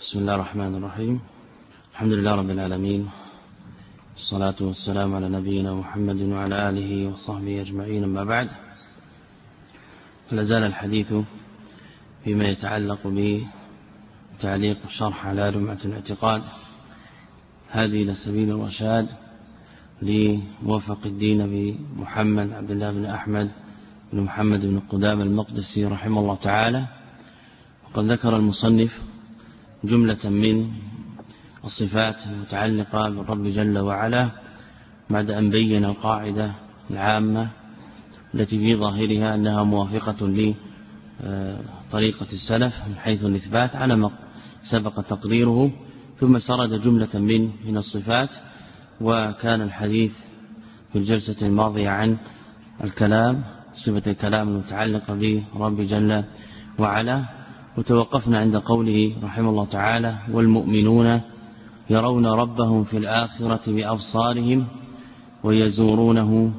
بسم الله الرحمن الرحيم. الحمد لله رب العالمين، الصلاة والسلام على نبينا محمد وعلى آله وصحبه أجمعين. أما بعد، فلازال الحديث فيما يتعلق بتعليق الشرح على لمعة الاعتقاد، هذه لسبيل الرشاد لموفق الدين بمحمد عبد الله بن أحمد بن محمد بن قدامة المقدسي رحمه الله تعالى. وقد ذكر المصنف جملة من الصفات المتعلقة بالرب جل وعلا بعد أن بين القاعدة العامة التي في ظاهرها أنها موافقة لطريقة السلف من حيث الإثبات على ما سبق تقريره، ثم سرد جملة من الصفات. وكان الحديث في الجلسة الماضية عن الكلام، صفة الكلام المتعلقة برب جل وعلا، وتوقفنا عند قوله رحمه الله تعالى: والمؤمنون يرون ربهم في الآخرة بأبصارهم ويزورونه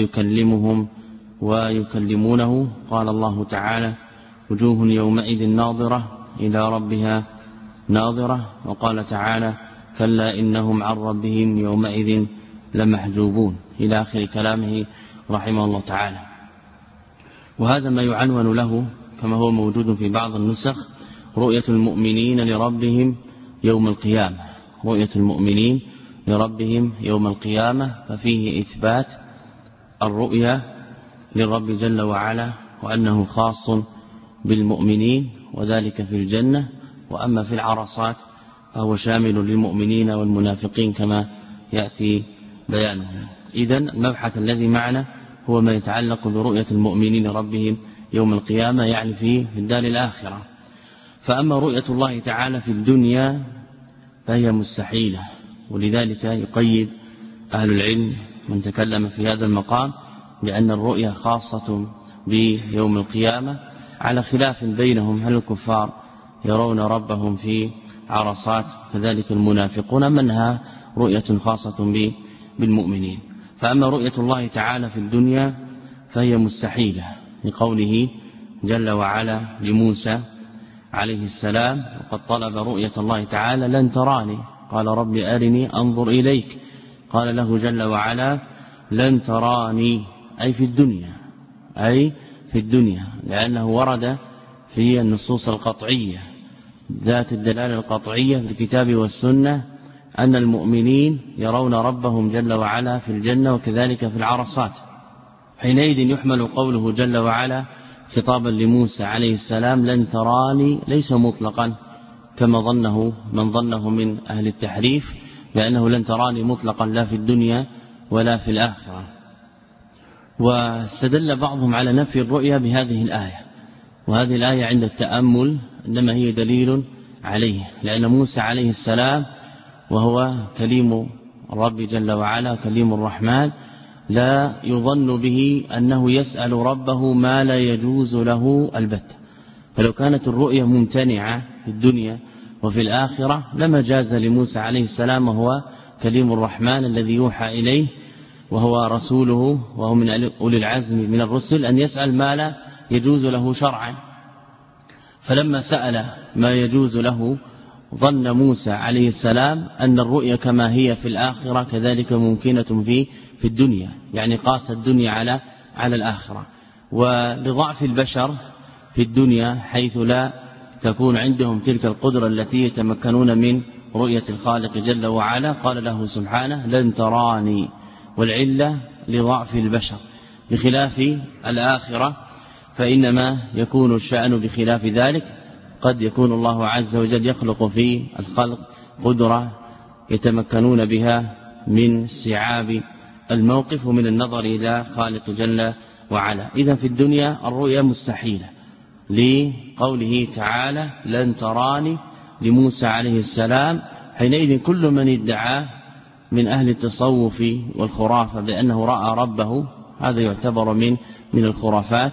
ويكلمونه. قال الله تعالى: وجوه يومئذ ناظرة إلى ربها ناظرة. وقال تعالى: كلا إنهم عن ربهم يومئذ لمحجوبون، إلى آخر كلامه رحمه الله تعالى. وهذا ما يعنون له كما هو موجود في بعض النسخ: رؤية المؤمنين لربهم يوم القيامة. رؤية المؤمنين لربهم يوم القيامة، ففيه إثبات الرؤية للرب جل وعلا، وأنه خاص بالمؤمنين وذلك في الجنة. وأما في العرصات فهو شامل للمؤمنين والمنافقين كما يأتي بيانه. إذن المبحث الذي معنا هو ما يتعلق برؤية المؤمنين لربهم يوم القيامة، يعني في الدار الآخرة. فأما رؤية الله تعالى في الدنيا فهي مستحيلة، ولذلك يقيد أهل العلم من تكلم في هذا المقام بأن الرؤية خاصة بيوم القيامة، على خلاف بينهم: هل الكفار يرون ربهم في عرصات كذلك المنافقون، منها رؤية خاصة بالمؤمنين. فأما رؤية الله تعالى في الدنيا فهي مستحيلة، لقوله جل وعلا لموسى عليه السلام: وقد طلب رؤية الله تعالى لن تراني، قال رب أرني أنظر إليك. قال له جل وعلا: لن تراني، أي في الدنيا، لأنه ورد في النصوص القطعية ذات الدلالة القطعية في الكتاب والسنة أن المؤمنين يرون ربهم جل وعلا في الجنة وكذلك في العرصات. حينئذ يحمل قوله جل وعلا خطابا لموسى عليه السلام لن تراني ليس مطلقا كما ظنه من ظنه من أهل التحريف، لأنه لن تراني مطلقا لا في الدنيا ولا في الآخرة. واستدل بعضهم على نفي الرؤيا بهذه الآية، وهذه الآية عند التأمل إنما هي دليل عليه، لأن موسى عليه السلام وهو كليم الرب جل وعلا كليم الرحمن لا يظن به أنه يسأل ربه ما لا يجوز له البتة. فلو كانت الرؤية ممتنعة في الدنيا وفي الآخرة لما جاز لموسى عليه السلام وهو كليم الرحمن الذي يوحى إليه وهو رسوله وهو من أولي العزم من الرسل أن يسأل ما لا يجوز له شرعا. فلما سأل ما يجوز له ظن موسى عليه السلام أن الرؤية كما هي في الآخرة كذلك ممكنة في الدنيا، يعني قاس الدنيا على الآخرة. ولضعف البشر في الدنيا حيث لا تكون عندهم تلك القدرة التي يتمكنون من رؤية الخالق جل وعلا، قال له سبحانه لن تراني، والعلة لضعف البشر، بخلاف الآخرة فإنما يكون الشأن بخلاف ذلك. قد يكون الله عز وجل يخلق في الخلق قدرة يتمكنون بها من استيعاب الموقف ومن النظر إلى خالق جل وعلا. إذا في الدنيا الرؤيا مستحيلة، لقوله تعالى لن تراني لموسى عليه السلام. حينئذ كل من ادعى من أهل التصوف والخرافة بأنه رأى ربه هذا يعتبر من الخرافات،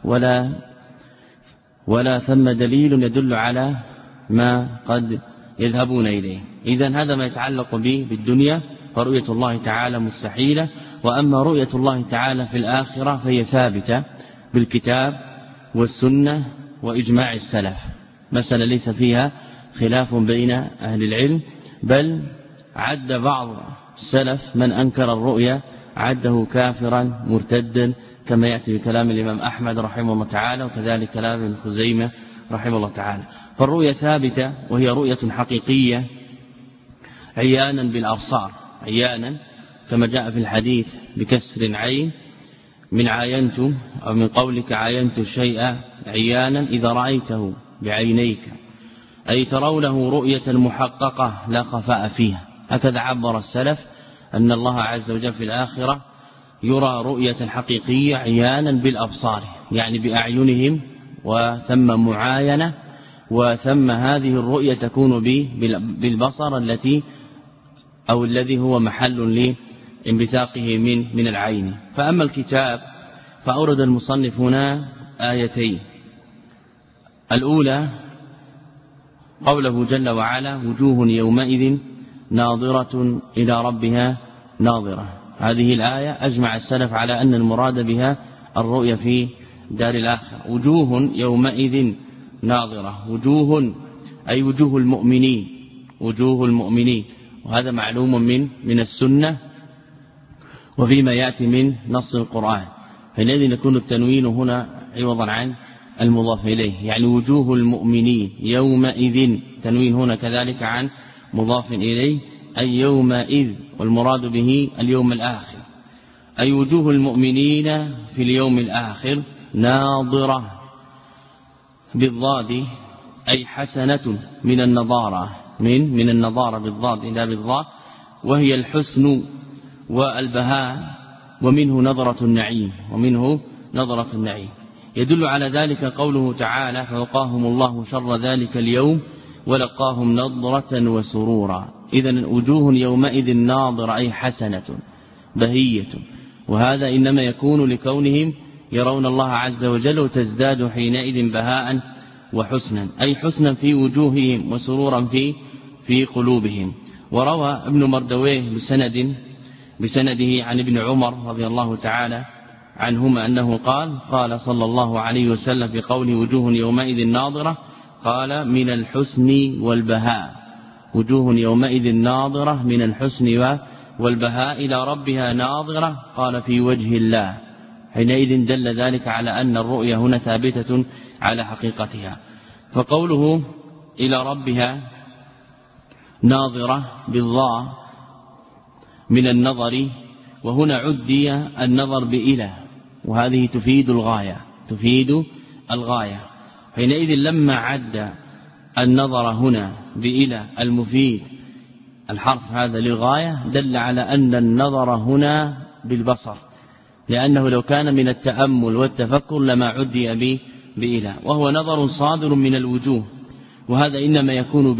ولا ثم دليل يدل على ما قد يذهبون إليه. إذن هذا ما يتعلق به بالدنيا، فرؤية الله تعالى مستحيلة. وأما رؤية الله تعالى في الآخرة فهي ثابتة بالكتاب والسنة وإجماع السلف، مسألة ليس فيها خلاف بين أهل العلم، بل عد بعض السلف من أنكر الرؤيا عده كافرا مرتدا كما يأتي بكلام الإمام أحمد رحمه الله تعالى، وكذلك كلام ابن خزيمة رحمه الله تعالى. فالرؤيا ثابتة، وهي رؤية حقيقية عيانا بالأبصار، عيانا كما جاء في الحديث بكسر عين من عاينت أو من قولك عاينت الشيء عيانا إذا رأيته بعينيك، أي ترونه رؤية محققة لا خفاء فيها. هكذا عبر السلف أن الله عز وجل في الآخرة يرى رؤية حقيقية عيانا بالأبصار، يعني بأعينهم، وثم معاينة، وثم هذه الرؤية تكون بالبصر التي أو الذي هو محل لانبثاقه من العين. فأما الكتاب فأورد المصنف هنا آيتين. الأولى قوله جل وعلا وجوه يومئذ ناظرة إلى ربها ناظرة. هذه الآية أجمع السلف على أن المراد بها الرؤية في دار الآخرة. وجوه يومئذ ناظرة، وجوه أي وجوه المؤمنين، وجوه المؤمنين، وهذا معلوم من السنة وفيما يأتي من نص القرآن، فالذي يكون التنوين هنا عوضا عن المضاف إليه، يعني وجوه المؤمنين يومئذ، تنوين هنا كذلك عن مضاف إليه، أي يومئذ، والمراد به اليوم الآخر، أي وجوه المؤمنين في اليوم الآخر ناظرة بالضاد، أي حسنة من النظارة، من النظارة بالضاد لا بالضاء، وهي الحسن والبهاء، ومنه نظرة النعيم، ومنه نظرة النعيم. يدل على ذلك قوله تعالى فوقاهم الله شر ذلك اليوم ولقاهم نظرة وسرورا. إذن وجوه يومئذ ناظرة أي حسنة بهية، وهذا إنما يكون لكونهم يرون الله عز وجل، وتزداد حينئذ بهاء وحسنا، أي حسنا في وجوههم وسرورا في قلوبهم. وروى ابن مردويه بسنده عن ابن عمر رضي الله تعالى عنهما أنه قال صلى الله عليه وسلم في قوله وجوه يومئذ ناظرة، قال من الحسن والبهاء، وجوه يومئذ ناظرة من الحسن والبهاء إلى ربها ناظرة، قال في وجه الله. حينئذ دل ذلك على أن الرؤيا هنا ثابتة على حقيقتها. فقوله إلى ربها ناظرة بالضاء من النظر، وهنا عدي النظر بإله، وهذه تفيد الغاية. حينئذ لما عد النظر هنا بإله المفيد الحرف هذا للغاية، دل على أن النظر هنا بالبصر، لأنه لو كان من التأمل والتفكر لما عدي بإله، وهو نظر صادر من الوجوه، وهذا إنما يكون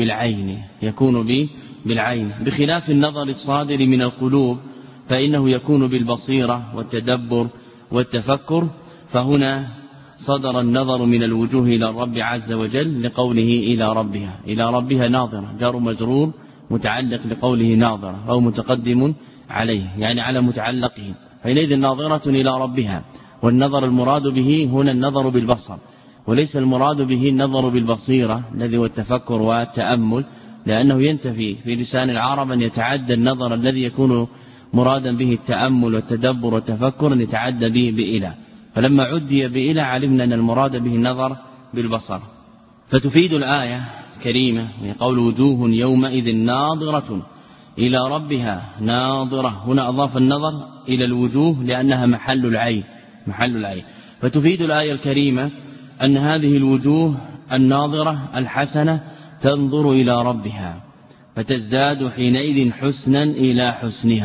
بالعين، بخلاف النظر الصادر من القلوب فإنه يكون بالبصيرة والتدبر والتفكر. فهنا صدر النظر من الوجوه إلى الرب عز وجل لقوله إلى ربها ناظرة، جار مجرور متعلق لقوله ناظرة أو متقدم عليه، يعني على متعلقه. حينئذ ناظرة إلى ربها، والنظر المراد به هنا النظر بالبصر، وليس المراد به النظر بالبصيرة الذي هو التفكر والتأمل، لأنه ينتفي في لسان العرب أن يتعدى النظر الذي يكون مرادا به التأمل والتدبر والتفكر أن يتعدى به بإله، فلما عدي بإله علمنا أن المراد به النظر بالبصر. فتفيد الآية كريمة قول وجوه يومئذ ناظرة إلى ربها ناظرة، هنا أضاف النظر إلى الوجوه لأنها محل العين. فتفيد الآية الكريمة أن هذه الوجوه الناظرة الحسنة تنظر إلى ربها، فتزداد حينئذ حسنا إلى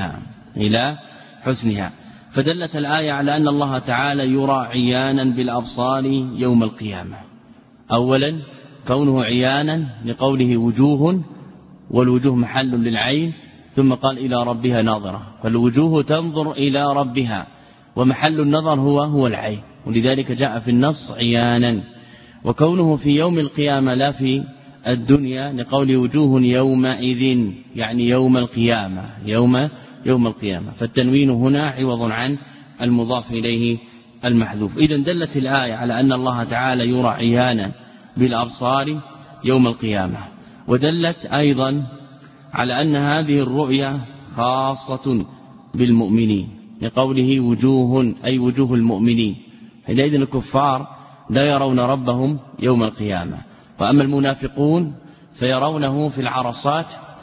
حسنها. فدلت الآية على أن الله تعالى يرى عيانا بالأبصار يوم القيامة. أولا كونه عيانا لقوله وجوه، والوجوه محل للعين، ثم قال إلى ربها ناظرة، فالوجوه تنظر إلى ربها، ومحل النظر هو العين، ولذلك جاء في النص عيانا. وكونه في يوم القيامة لا في الدنيا لقول وجوه يومئذ، يعني يوم القيامة، فالتنوين هنا عوض عن المضاف إليه المحذوف. إذن دلت الآية على أن الله تعالى يرى عيانا بالأبصار يوم القيامة. ودلت أيضا على أن هذه الرؤيا خاصة بالمؤمنين لقوله وجوه أي وجوه المؤمنين، حينئذ الكفار لا يرون ربهم يوم القيامة، وأما المنافقون فيرونه في العرصات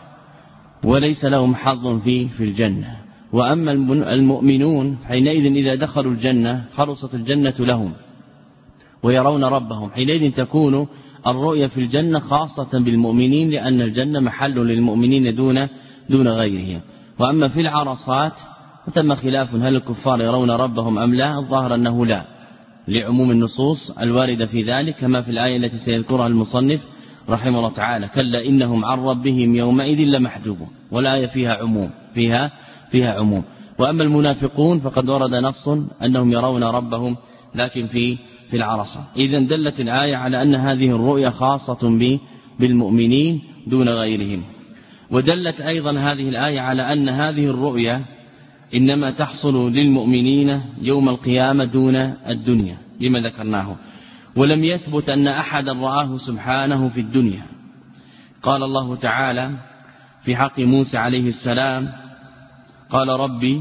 وليس لهم حظ في الجنة. وأما المؤمنون حينئذ إذا دخلوا الجنة خلصت الجنة لهم ويرون ربهم، حينئذ تكون الرؤيا في الجنة خاصة بالمؤمنين لأن الجنة محل للمؤمنين دون غيرهم. وأما في العرصات فتم خلاف هل الكفار يرون ربهم أم لا، الظاهر أنه لا لعموم النصوص الواردة في ذلك كما في الآية التي سيذكرها المصنف رحمه الله تعالى كلا إنهم عن ربهم يومئذ لمحجوبون، والآية فيها عموم فيها عموم. وأما المنافقون فقد ورد نص أنهم يرون ربهم لكن في العرصة. إذن دلت الآية على أن هذه الرؤيا خاصة بالمؤمنين دون غيرهم. ودلت أيضا هذه الآية على أن هذه الرؤيا إنما تحصل للمؤمنين يوم القيامة دون الدنيا لما ذكرناه، ولم يثبت أن أحدا رآه سبحانه في الدنيا. قال الله تعالى في حق موسى عليه السلام قال ربي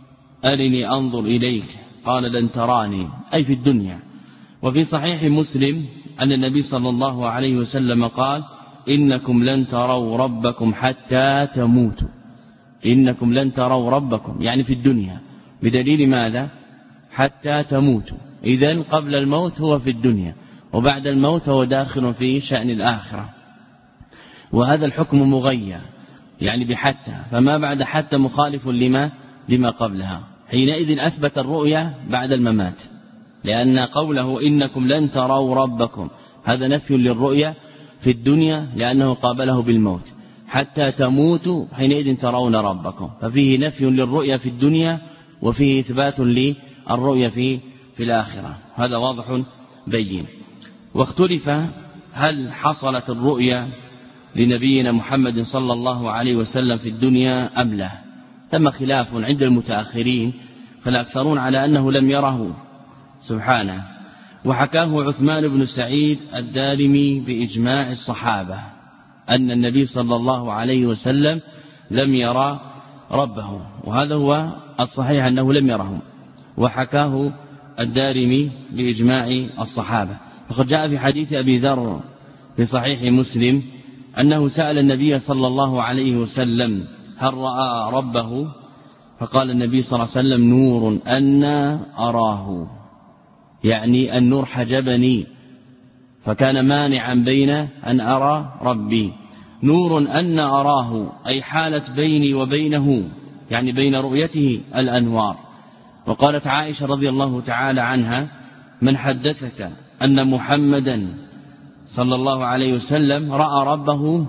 أرني أنظر إليك قال لن تراني أي في الدنيا. وفي صحيح مسلم أن النبي صلى الله عليه وسلم قال إنكم لن تروا ربكم حتى تموتوا، إنكم لن تروا ربكم يعني في الدنيا، بدليل ماذا؟ حتى تموتوا. إذن قبل الموت هو في الدنيا وبعد الموت هو داخل في شأن الآخرة، وهذا الحكم مغير يعني بحتى، فما بعد حتى مخالف لما قبلها، حينئذ أثبت الرؤيا بعد الممات، لأن قوله إنكم لن تروا ربكم هذا نفي للرؤيا في الدنيا لأنه قابله بالموت، حتى تموتوا حينئذ ترون ربكم، ففيه نفي للرؤيا في الدنيا وفيه إثبات للرؤيا في الآخرة، هذا واضح بين. واختلف هل حصلت الرؤيا لنبينا محمد صلى الله عليه وسلم في الدنيا أم لا، تم خلاف عند المتأخرين، فالأكثرون على أنه لم يره سبحانه. وحكاه عثمان بن سعيد الدارمي بإجماع الصحابة أن النبي صلى الله عليه وسلم لم يرى ربه، وهذا هو الصحيح أنه لم يره، وحكاه الدارمي بإجماع الصحابة. فقد جاء في حديث أبي ذر في صحيح مسلم أنه سأل النبي صلى الله عليه وسلم هل رأى ربه، فقال النبي صلى الله عليه وسلم نور أنا أراه، يعني النور حجبني فكان مانعا بين أن أرى ربي، نور أن أراه أي حالت بيني وبينه يعني بين رؤيته الأنوار. وقالت عائشة رضي الله تعالى عنها من حدثك أن محمدا صلى الله عليه وسلم رأى ربه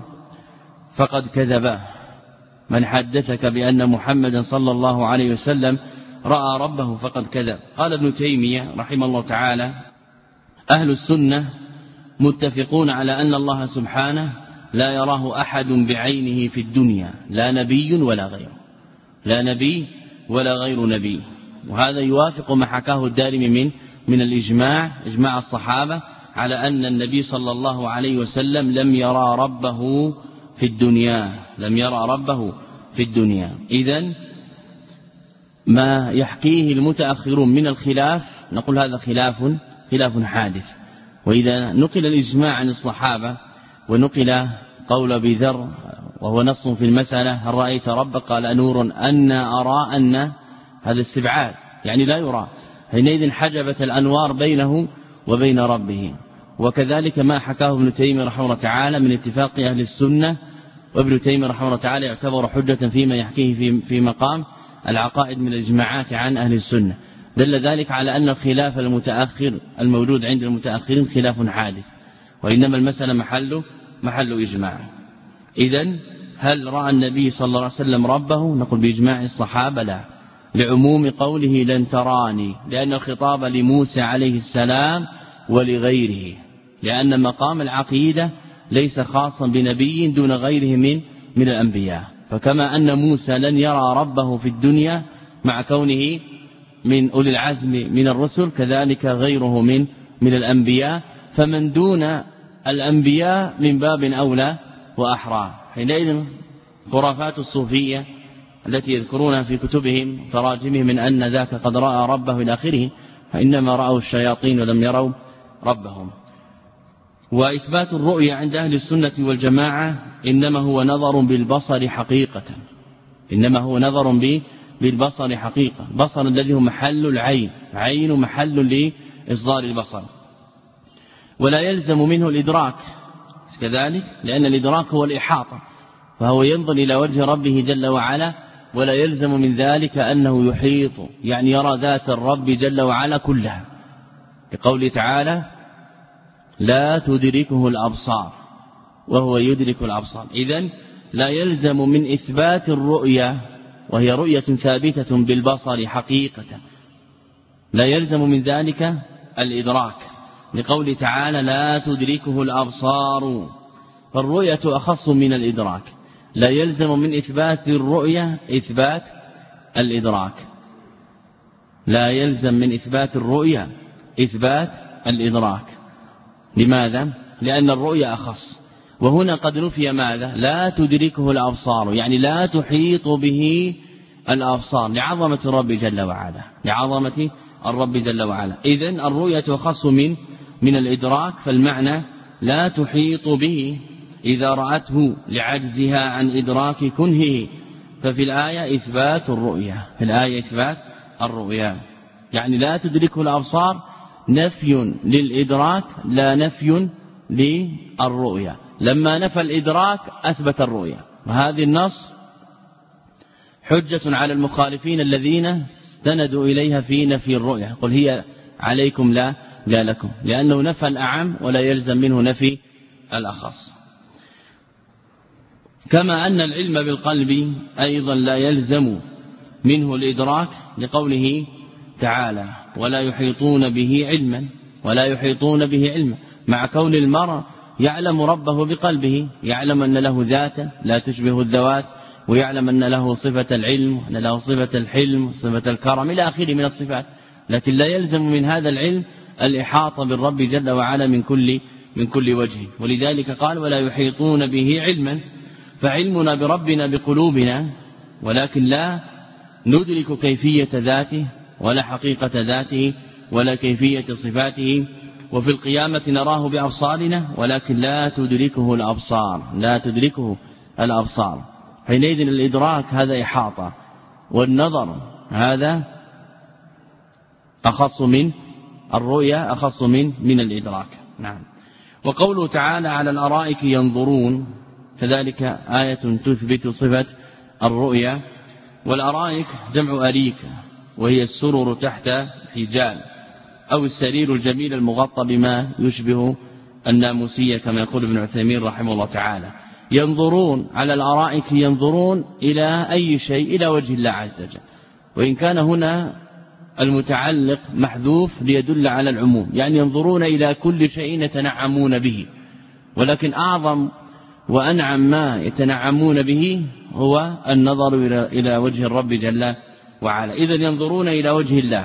فقد كذب، من حدثك بأن محمدا صلى الله عليه وسلم رأى ربه فقد كذب. قال ابن تيمية رحمه الله تعالى أهل السنة متفقون على أن الله سبحانه لا يراه أحد بعينه في الدنيا، لا نبي ولا غيره، لا نبي ولا غير نبي، وهذا يوافق ما حكاه الدارمي من الإجماع، إجماع الصحابة على أن النبي صلى الله عليه وسلم لم يرى ربه في الدنيا، لم يرى ربه في الدنيا. إذن ما يحكيه المتأخرون من الخلاف نقول هذا خلاف حادث. وإذا نقل الإجماع عن الصحابة ونقل قول أبي ذر وهو نص في المسألة هل رأيت ربك قال نور أن أرى، أن هذا استبعاد يعني لا يرى، حينئذ حجبت الأنوار بينه وبين ربه. وكذلك ما حكاه ابن تيمية رحمه الله تعالى من اتفاق أهل السنة، وابن تيمية رحمه الله تعالى يعتبر حجة فيما يحكيه في مقام العقائد من الإجماعات عن أهل السنة، دل ذلك على أن الخلاف المتأخر الموجود عند المتأخرين خلاف حادث، وإنما المسألة محل إجماع. إذن هل رأى النبي صلى الله عليه وسلم ربه؟ نقول بإجماع الصحابة لا، لعموم قوله لن تراني، لأن الخطاب لموسى عليه السلام ولغيره، لأن مقام العقيدة ليس خاصا بنبي دون غيره من الأنبياء، فكما أن موسى لن يرى ربه في الدنيا مع كونه من أولي العزم من الرسل، كذلك غيره من الأنبياء، فمن دون الأنبياء من باب أولى وأحرار. حينئذ خرافات الصوفية التي يذكرونها في كتبهم تراجمهم من أن ذاك قد رأى ربه إلى آخره، فإنما رأوا الشياطين ولم يروا ربهم. وإثبات الرؤيا عند أهل السنة والجماعة إنما هو نظر بالبصر حقيقة، إنما هو نظر بالبصر حقيقة، بصر الذي هو محل العين، عين محل لإصدار البصر، ولا يلزم منه الإدراك كذلك، لأن الإدراك هو الإحاطة، فهو ينظر إلى وجه ربه جل وعلا، ولا يلزم من ذلك أنه يحيط، يعني يرى ذات الرب جل وعلا كلها، لقوله تعالى لا تدركه الأبصار وهو يدرك الأبصار. إذن لا يلزم من إثبات الرؤيا، وهي رؤية ثابتة بالبصر حقيقة، لا يلزم من ذلك الإدراك، لقوله تعالى لا تدركه الأبصار، فالرؤية أخص من الإدراك، لا يلزم من إثبات الرؤية إثبات الإدراك، لا يلزم من إثبات الرؤية إثبات الإدراك. لماذا؟ لأن الرؤية أخص، وهنا قد نفي ماذا؟ لا تدركه الأبصار، يعني لا تحيط به الأبصار، لعظمة الرب جل وعلا، لعظمة الرب جل وعلا. إذن الرؤية أخص من الإدراك، فالمعنى لا تحيط به إذا رأته لعجزها عن إدراك كنهه، ففي الآية إثبات الرؤية، في الآية إثبات الرؤية، يعني لا تدركه الأبصار نفي للإدراك لا نفي للرؤية. لما نفى الإدراك أثبت الرؤية، وهذه النص حجة على المخالفين الذين استندوا إليها في نفي الرؤية، قل هي عليكم لا لكم، لأنه نفى الأعم ولا يلزم منه نفي الأخص. كما أن العلم بالقلب أيضا لا يلزم منه الإدراك، لقوله تعالى ولا يحيطون به علما، ولا يحيطون به علما، مع كون المرء يعلم ربه بقلبه، يعلم أن له ذاتا لا تشبه الذوات، ويعلم أن له صفة العلم، وأن له صفة الحلم، صفة الكرم إلى آخره من الصفات، لكن لا يلزم من هذا العلم الإحاطة بالرب جل وعلا من كل وجه. ولذلك قال ولا يحيطون به علما، فعلمنا بربنا بقلوبنا، ولكن لا ندرك كيفية ذاته ولا حقيقة ذاته ولا كيفية صفاته. وفي القيامة نراه بأبصارنا ولكن لا تدركه الأبصار، لا تدركه الأبصار. حينئذ الإدراك هذا إحاطة، والنظر هذا أخص من الرؤيا، أخص من الإدراك. نعم. وقوله تعالى على الأرائك ينظرون، كذلك آية تثبت صفة الرؤيا. والأرائك جمع أريكة، وهي السرر تحت حجال، أو السرير الجميل المغطى بما يشبه الناموسية كما يقول ابن عثيمين رحمه الله تعالى. ينظرون على الأرائك، ينظرون إلى أي شيء؟ إلى وجه الله عز وجل، وإن كان هنا المتعلق محذوف ليدل على العموم، يعني ينظرون إلى كل شيء يتنعمون به، ولكن أعظم وأنعم ما يتنعمون به هو النظر إلى وجه الرب جل وعلا. إذن ينظرون إلى وجه الله،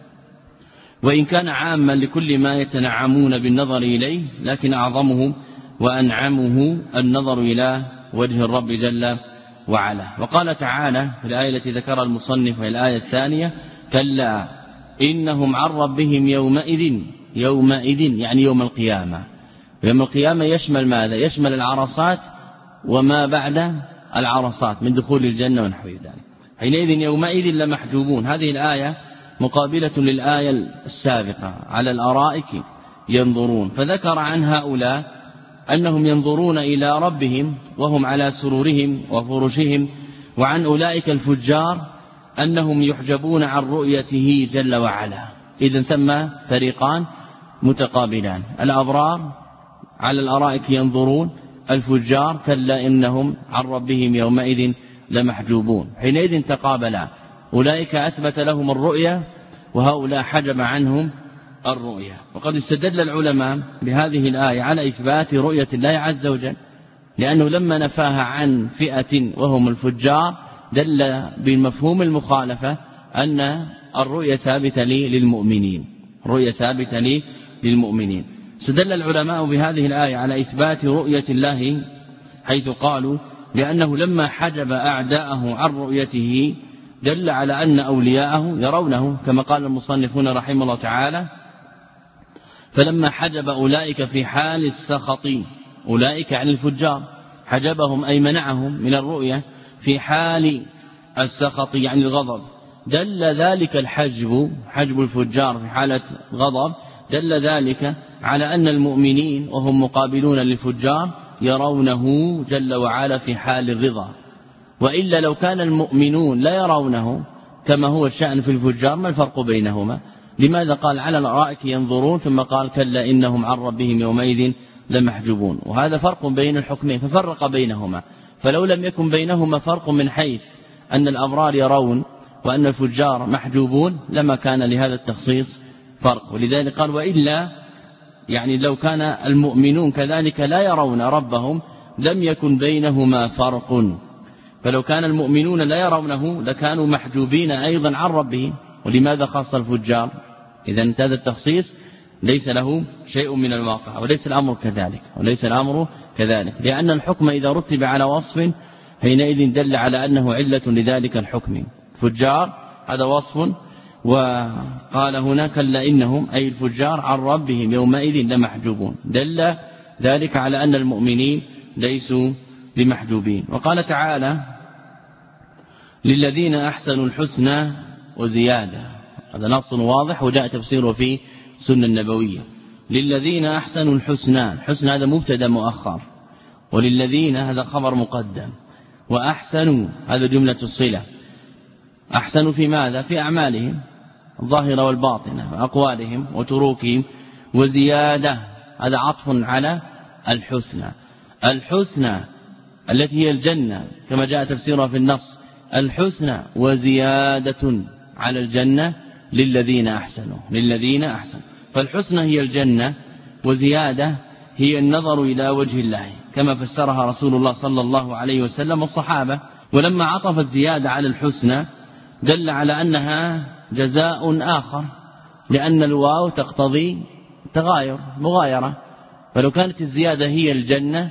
وإن كان عاما لكل ما يتنعمون بالنظر إليه، لكن أعظمه وأنعمه النظر إلى وجه الرب جل وعلا. وقال تعالى في الآية التي ذكرها المصنف وهي الآية الثانية كلا إنهم عن ربهم يومئذ يعني يوم القيامة. يوم القيامة يشمل ماذا؟ يشمل العرصات وما بعد العرصات من دخول الجنة ونحو ذلك. حينئذ يومئذ لمحجوبون. هذه الآية مقابلة للآية السابقة على الأرائك ينظرون، فذكر عن هؤلاء أنهم ينظرون إلى ربهم وهم على سرورهم وفرشهم، وعن أولئك الفجار أنهم يحجبون عن رؤيته جل وعلا. إذن ثم فريقان متقابلان، الأبرار على الأرائك ينظرون، الفجار كلا إنهم عن ربهم يومئذ لمحجوبون. حينئذ تقابلا، أولئك أثبت لهم الرؤيا وهؤلاء حجب عنهم الرؤيا. وقد استدل العلماء بهذه الآية على إثبات رؤية الله عز وجل، لأنه لما نفاها عن فئة وهم الفجار دل بالمفهوم المخالفة أن الرؤية ثابتة للمؤمنين، الرؤية ثابتة للمؤمنين. استدل العلماء بهذه الآية على إثبات رؤية الله حيث قالوا لأنه لما حجب أعداءه عن رؤيته دل على أن أولياءه يرونه، كما قال المصنفون رحمه الله تعالى: فلما حجب أولئك في حال السخط، أولئك عن الفجار، حجبهم أي منعهم من الرؤية في حال السخط يعني الغضب، دل ذلك الحجب، حجب الفجار في حالة غضب، دل ذلك على أن المؤمنين وهم مقابلون للفجار يرونه جل وعلا في حال الرضا. وإلا لو كان المؤمنون لا يرونه كما هو الشأن في الفجار ما الفرق بينهما؟ لماذا قال على الأرائك ينظرون ثم قال كلا إنهم عن ربهم يومئذ لمحجوبون؟ وهذا فرق بين الحكمين ففرق بينهما. فلو لم يكن بينهما فرق من حيث أن الأبرار يرون وأن الفجار محجوبون لما كان لهذا التخصيص فرق. ولذلك قال وإلا يعني لو كان المؤمنون كذلك لا يرون ربهم لم يكن بينهما فرق، فلو كان المؤمنون لا يرونه لكانوا محجوبين أيضا عن ربهم. ولماذا خاص الفجار؟ إذا هذا التخصيص ليس له شيء من الواقع، وليس الأمر كذلك، لأن الحكم إذا رتب على وصف حينئذ دل على أنه علة لذلك الحكم. فجار هذا وصف، وقال هنا كلا إنهم أي الفجار عن ربهم يومئذ لمحجوبون، دل ذلك على أن المؤمنين ليسوا بمحجوبين. وقال تعالى للذين أحسنوا الحسنى وزيادة، هذا نص واضح وجاء تفسيره في سنة النبوية. للذين أحسنوا الحسنى، الحسنى هذا مبتدا مؤخر، وللذين هذا خبر مقدم، وأحسنوا هذا جملة الصلة. أحسنوا في ماذا؟ في أعمالهم الظاهرة والباطنة وأقوالهم وتروكهم. وزيادة هذا عطف على الحسنى، الحسنى التي هي الجنة كما جاء تفسيرها في النص، الحسنى وزيادة على الجنة للذين أحسنوا، فالحسنى هي الجنة، وزيادة هي النظر إلى وجه الله كما فسرها رسول الله صلى الله عليه وسلم والصحابة. ولما عطف الزيادة على الحسنى دل على أنها جزاء آخر، لأن الواو تقتضي تغاير مغايرة. فلو كانت الزيادة هي الجنة،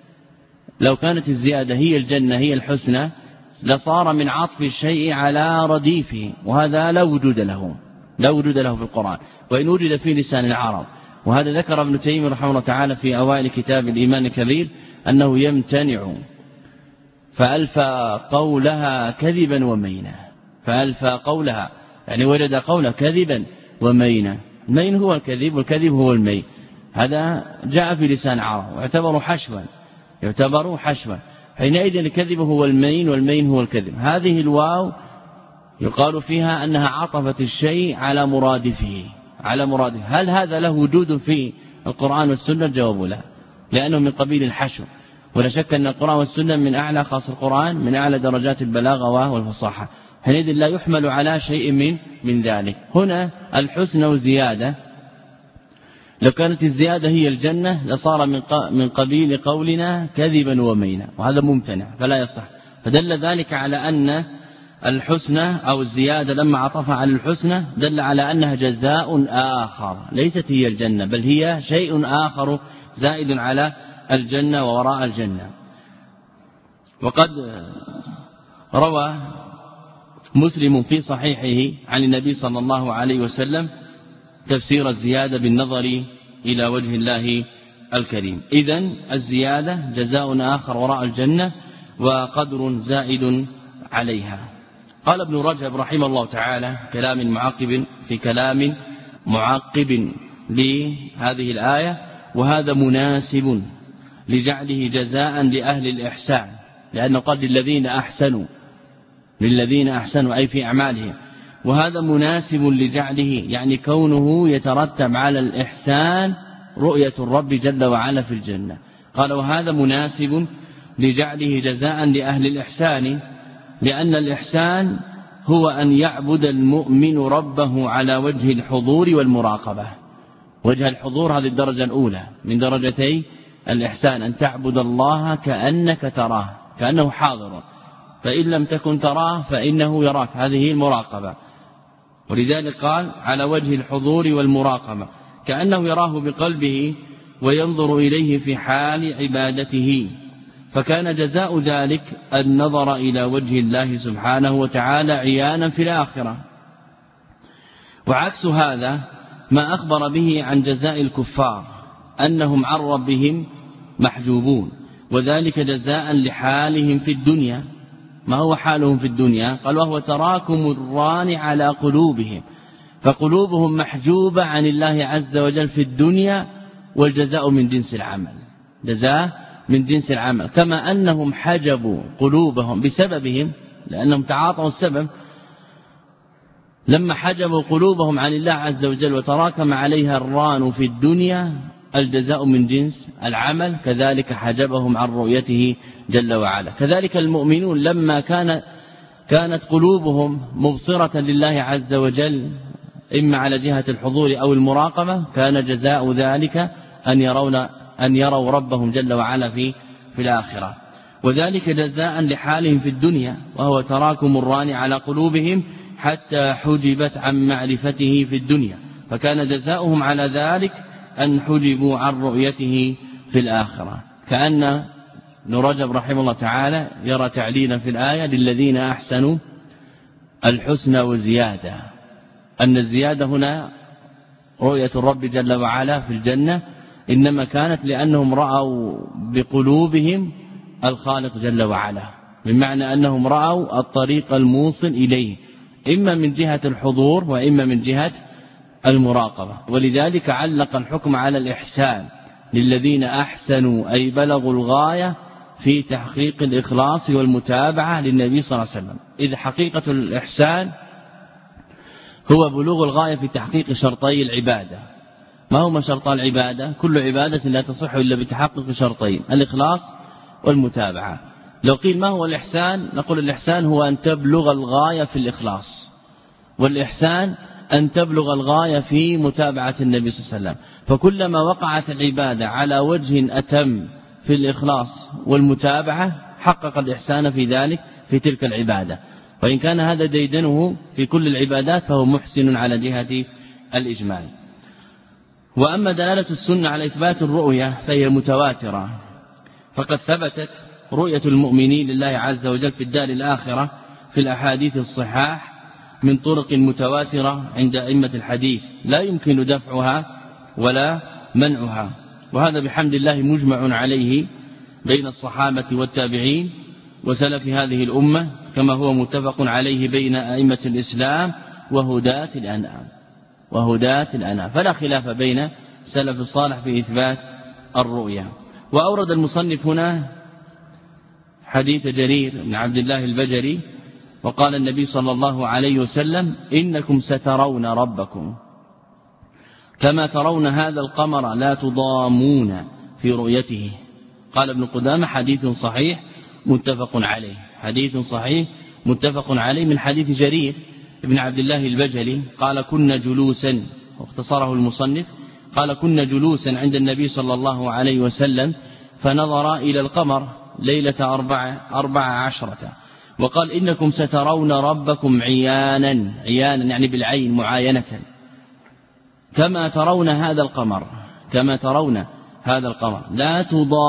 هي الحسنى، لصار من عطف الشيء على رديفه، وهذا لا وجود له في القرآن وإن وجد في لسان العرب. وهذا ذكر ابن تيمية رحمه الله تعالى في أوائل كتاب الإيمان الكبير أنه يمتنع، فألفى قولها كذبا ومينا، فألفى قولها يعني وجد قولها كذبا ومينا. المين هو الكذب والكذب هو المين، هذا جاء في لسان العرب يعتبر حشوا. حينئذ الكذب هو المين والمين هو الكذب. هذه الواو يقال فيها أنها عطفت الشيء على مرادفه. هل هذا له وجود في القرآن والسنة؟ الجواب لا، لأنه من قبيل الحشو. ولا شك أن القرآن والسنة من أعلى، خاص القرآن من أعلى درجات البلاغة والفصاحة، حينئذ لا يحمل على شيء من ذلك. هنا الحسنى وزيادة، لو كانت الزيادة هي الجنة لصار من قبيل قولنا كذبا ومينا، وهذا ممتنع فلا يصح. فدل ذلك على أن الحسنى أو الزيادة لما عطف على الحسنى دل على أنها جزاء آخر، ليست هي الجنة بل هي شيء آخر زائد على الجنة ووراء الجنة. وقد روى مسلم في صحيحه عن النبي صلى الله عليه وسلم تفسير الزيادة بالنظر إلى وجه الله الكريم. إذن الزيادة جزاء آخر وراء الجنة وقدر زائد عليها. قال ابن رجب رحمه الله تعالى كلام معقب لهذه الآية: وهذا مناسب لجعله جزاء لأهل الإحسان، لأنه قال للذين أحسنوا أي في أعمالهم، وهذا مناسب لجعله يعني كونه يترتب على الإحسان رؤية الرب جل وعلا في الجنة. قال وهذا مناسب لجعله جزاء لأهل الإحسان، لأن الإحسان هو أن يعبد المؤمن ربه على وجه الحضور والمراقبة. وجه الحضور هذه الدرجة الأولى من درجتي الإحسان، أن تعبد الله كأنك تراه، كأنه حاضر، فإن لم تكن تراه فإنه يراك، هذه المراقبة. ولذلك قال على وجه الحضور والمراقبة، كأنه يراه بقلبه وينظر إليه في حال عبادته. فكان جزاء ذلك النظر إلى وجه الله سبحانه وتعالى عيانا في الآخرة. وعكس هذا ما أخبر به عن جزاء الكفار أنهم عن ربهم محجوبون، وذلك جزاء لحالهم في الدنيا. ما هو حالهم في الدنيا؟ قال وهو تراكم الران على قلوبهم، فقلوبهم محجوبة عن الله عز وجل في الدنيا، والجزاء من جنس العمل، جزاء من جنس العمل. كما أنهم حجبوا قلوبهم بسببهم، لأنهم تعاطوا السبب، لما حجبوا قلوبهم عن الله عز وجل وتراكم عليها الران في الدنيا، الجزاء من جنس العمل، كذلك حجبهم عن رؤيته جل وعلا. كذلك المؤمنون لما كانت قلوبهم مبصرة لله عز وجل إما على جهة الحضور أو المراقبة، كان جزاء ذلك أن يروا ربهم جل وعلا في الآخرة. وذلك جزاء لحالهم في الدنيا، وهو تراكم الران على قلوبهم حتى حجبت عن معرفته في الدنيا، فكان جزاؤهم على ذلك أن حجبوا عن رؤيته في الآخرة. كأن ابن رجب رحمه الله تعالى يرى تعليلا في الآية للذين أحسنوا الحسنى وزيادة، أن الزيادة هنا رؤية الرب جل وعلا في الجنة إنما كانت لأنهم رأوا بقلوبهم الخالق جل وعلا، بمعنى أنهم رأوا الطريق الموصل إليه إما من جهة الحضور وإما من جهة المراقبة. ولذلك علق الحكم على الإحسان للذين أحسنوا أي بلغوا الغاية في تحقيق الإخلاص والمتابعة للنبي صلى الله عليه وسلم، إذ حقيقة الإحسان هو بلوغ الغاية في تحقيق شرطي العبادة. ما هما شرطا العبادة؟ كل عبادة لا تصح إلا بتحقق شرطين، الإخلاص والمتابعة. لو قيل ما هو الإحسان؟ نقول الإحسان هو أن تبلغ الغاية في الإخلاص، والإحسان أن تبلغ الغاية في متابعة النبي صلى الله عليه وسلم. فكلما وقعت العبادة على وجه أتم في الإخلاص والمتابعة حقق الإحسان في ذلك في تلك العبادة، وإن كان هذا ديدنه في كل العبادات فهو محسن على جهة الإجمال. وأما دلالة السنة على إثبات الرؤية فهي متواترة، فقد ثبتت رؤية المؤمنين لله عز وجل في الدار الآخرة في الأحاديث الصحاح من طرق متواترة عند أئمة الحديث لا يمكن دفعها ولا منعها، وهذا بحمد الله مجمع عليه بين الصحابة والتابعين وسلف هذه الأمة، كما هو متفق عليه بين أئمة الإسلام وهداة الأنام، فلا خلاف بين سلف الصالح في إثبات الرؤيا. وأورد المصنف هنا حديث جرير بن عبد الله البجلي، وقال النبي صلى الله عليه وسلم إنكم سترون ربكم كما ترون هذا القمر لا تضامون في رؤيته. قال ابن قدامة حديث صحيح متفق عليه، حديث صحيح متفق عليه من حديث جرير بن عبد الله البجلي قال كنا جلوسا، واختصره المصنف قال كنا جلوسا عند النبي صلى الله عليه وسلم فنظر إلى القمر ليلة 14، وقال إنكم سترون ربكم عيانا يعني بالعين معاينة كما ترون هذا القمر لا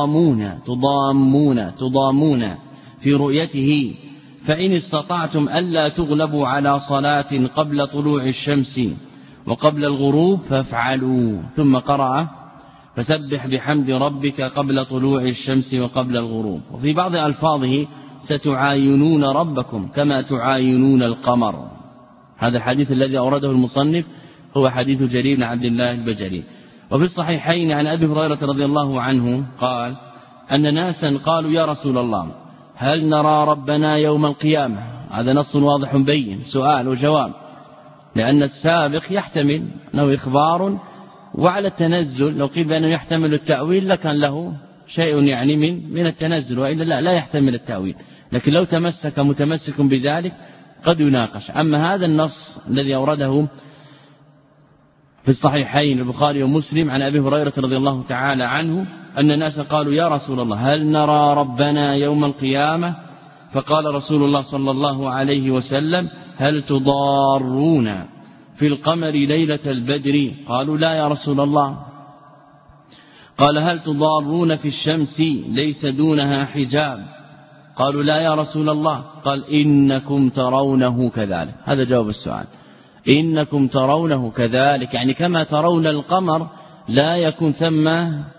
تضامون في رؤيته، فإن استطعتم ألا تغلبوا على صلاة قبل طلوع الشمس وقبل الغروب فافعلوا. ثم قرأ فسبح بحمد ربك قبل طلوع الشمس وقبل الغروب. وفي بعض ألفاظه ستعاينون ربكم كما تعاينون القمر. هذا الحديث الذي أورده المصنف هو حديث جرير بن عبد الله البجلي. وفي الصحيحين عن أبي هريرة رضي الله عنه قال أن ناسا قالوا يا رسول الله هل نرى ربنا يوم القيامة؟ هذا نص واضح بين، سؤال وجواب، لأن السابق يحتمل أنه إخبار، وعلى التنزل لو قيل بأنه يحتمل التأويل لكان له شيء يعني من التنزل، وإلا لا يحتمل التأويل، لكن لو تمسك متمسك بذلك قد يناقش. أما هذا النص الذي أورده في الصحيحين البخاري ومسلم عن أبي هريرة رضي الله تعالى عنه أن الناس قالوا يا رسول الله هل نرى ربنا يوم القيامة؟ فقال رسول الله صلى الله عليه وسلم هل تضارون في القمر ليلة البدر؟ قالوا لا يا رسول الله. قال هل تضارون في الشمس ليس دونها حجاب؟ قالوا لا يا رسول الله. قال إنكم ترونه كذلك. هذا جواب السؤال. إنكم ترونه كذلك، يعني كما ترون القمر لا يكون ثم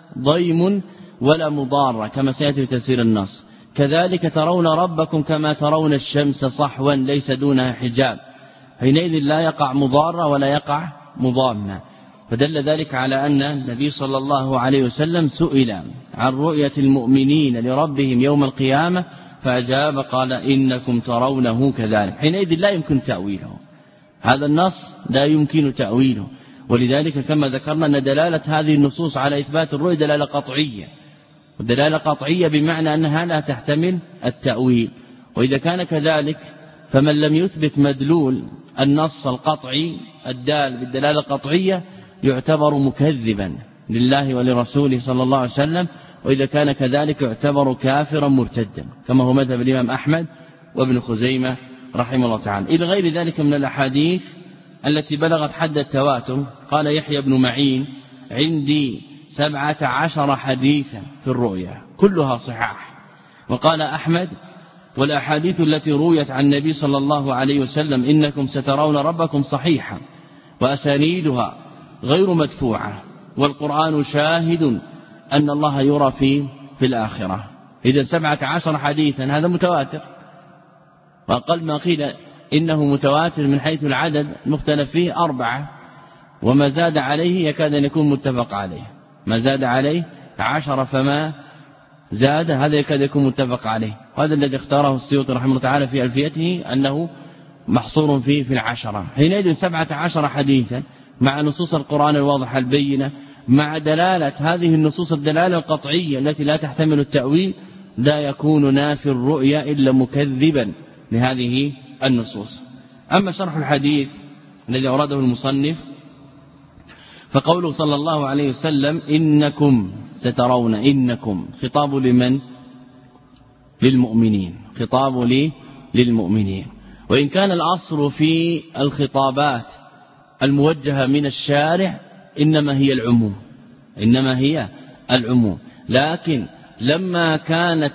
ضيم ولا مضارة كما سيأتي في تفسير النص، كذلك ترون ربكم كما ترون الشمس صحوا ليس دونها حجاب، حينئذ لا يقع مضارة ولا يقع مضامة. فدل ذلك على أن النبي صلى الله عليه وسلم سئل عن رؤية المؤمنين لربهم يوم القيامة فأجاب قال إنكم ترونه كذلك، حينئذ لا يمكن تأويله، هذا النص لا يمكن تأويله. ولذلك كما ذكرنا أن دلالة هذه النصوص على إثبات الرؤية دلالة قطعية، والدلالة قطعية بمعنى أنها لا تحتمل التأويل. وإذا كان كذلك فمن لم يثبت مدلول النص القطعي الدال بالدلالة القطعية يعتبر مكذبا لله ولرسوله صلى الله عليه وسلم، وإذا كان كذلك يعتبر كافرا مرتدا كما هو مذهب الإمام أحمد وابن خزيمة رحمه الله تعالى. إلى غير ذلك من الأحاديث التي بلغت حد التواتر. قال يحيى بن معين عندي 17 حديثا في الرؤيا كلها صحاح. وقال أحمد والأحاديث التي رويت عن النبي صلى الله عليه وسلم إنكم سترون ربكم صحيحة وأسانيدها غير مدفوعة، والقرآن شاهد أن الله يرى في الآخرة. إذا 17 حديثا هذا متواتر، وأقل ما قيل إنه متواتر من حيث العدد مختلف فيه 4، وما زاد عليه يكاد أن يكون متفق عليه، ما زاد عليه 10 فما زاد هذا يكاد يكون متفق عليه. وهذا الذي اختاره السيوطي رحمه الله تعالى في ألفيته أنه محصور فيه في 10. حينئذ 17 حديثا مع نصوص القرآن الواضحة البينة مع دلالة هذه النصوص الدلالة القطعية التي لا تحتمل التأويل لا يكون نافي الرؤيا إلا مكذبا لهذه النصوص. أما شرح الحديث الذي أوراده المصنف فقوله صلى الله عليه وسلم إنكم سترون، إنكم خطاب لمن؟ للمؤمنين، خطاب للمؤمنين. وإن كان الأصل في الخطابات الموجهة من الشارع إنما هي العموم، إنما هي العموم، لكن لما كانت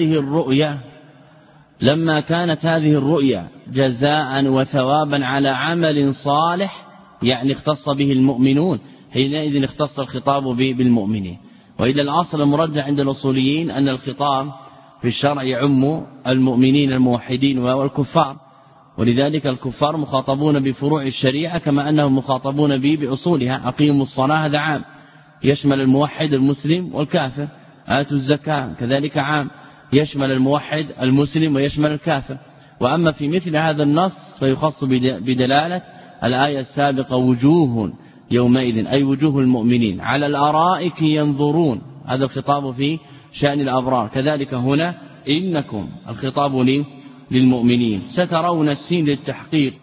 هذه الرؤيا جزاء وثوابا على عمل صالح يعني اختص به المؤمنون، حينئذ اختص الخطاب بالمؤمنين. وإذا الأصل المرجح عند الأصوليين أن الخطاب في الشرع يعم المؤمنين الموحدين والكفار، ولذلك الكفار مخاطبون بفروع الشريعة كما أنهم مخاطبون بأصولها. أقيموا الصلاة هذا عام يشمل الموحد المسلم والكافر، آتوا الزكاة كذلك عام يشمل الموحد المسلم ويشمل الكافر. وأما في مثل هذا النص فيخص بدلالة الآية السابقة وجوه يومئذ أي وجوه المؤمنين على الأرائك ينظرون، هذا الخطاب في شأن الأبرار. كذلك هنا إنكم الخطاب للمؤمنين. سترون السين للتحقيق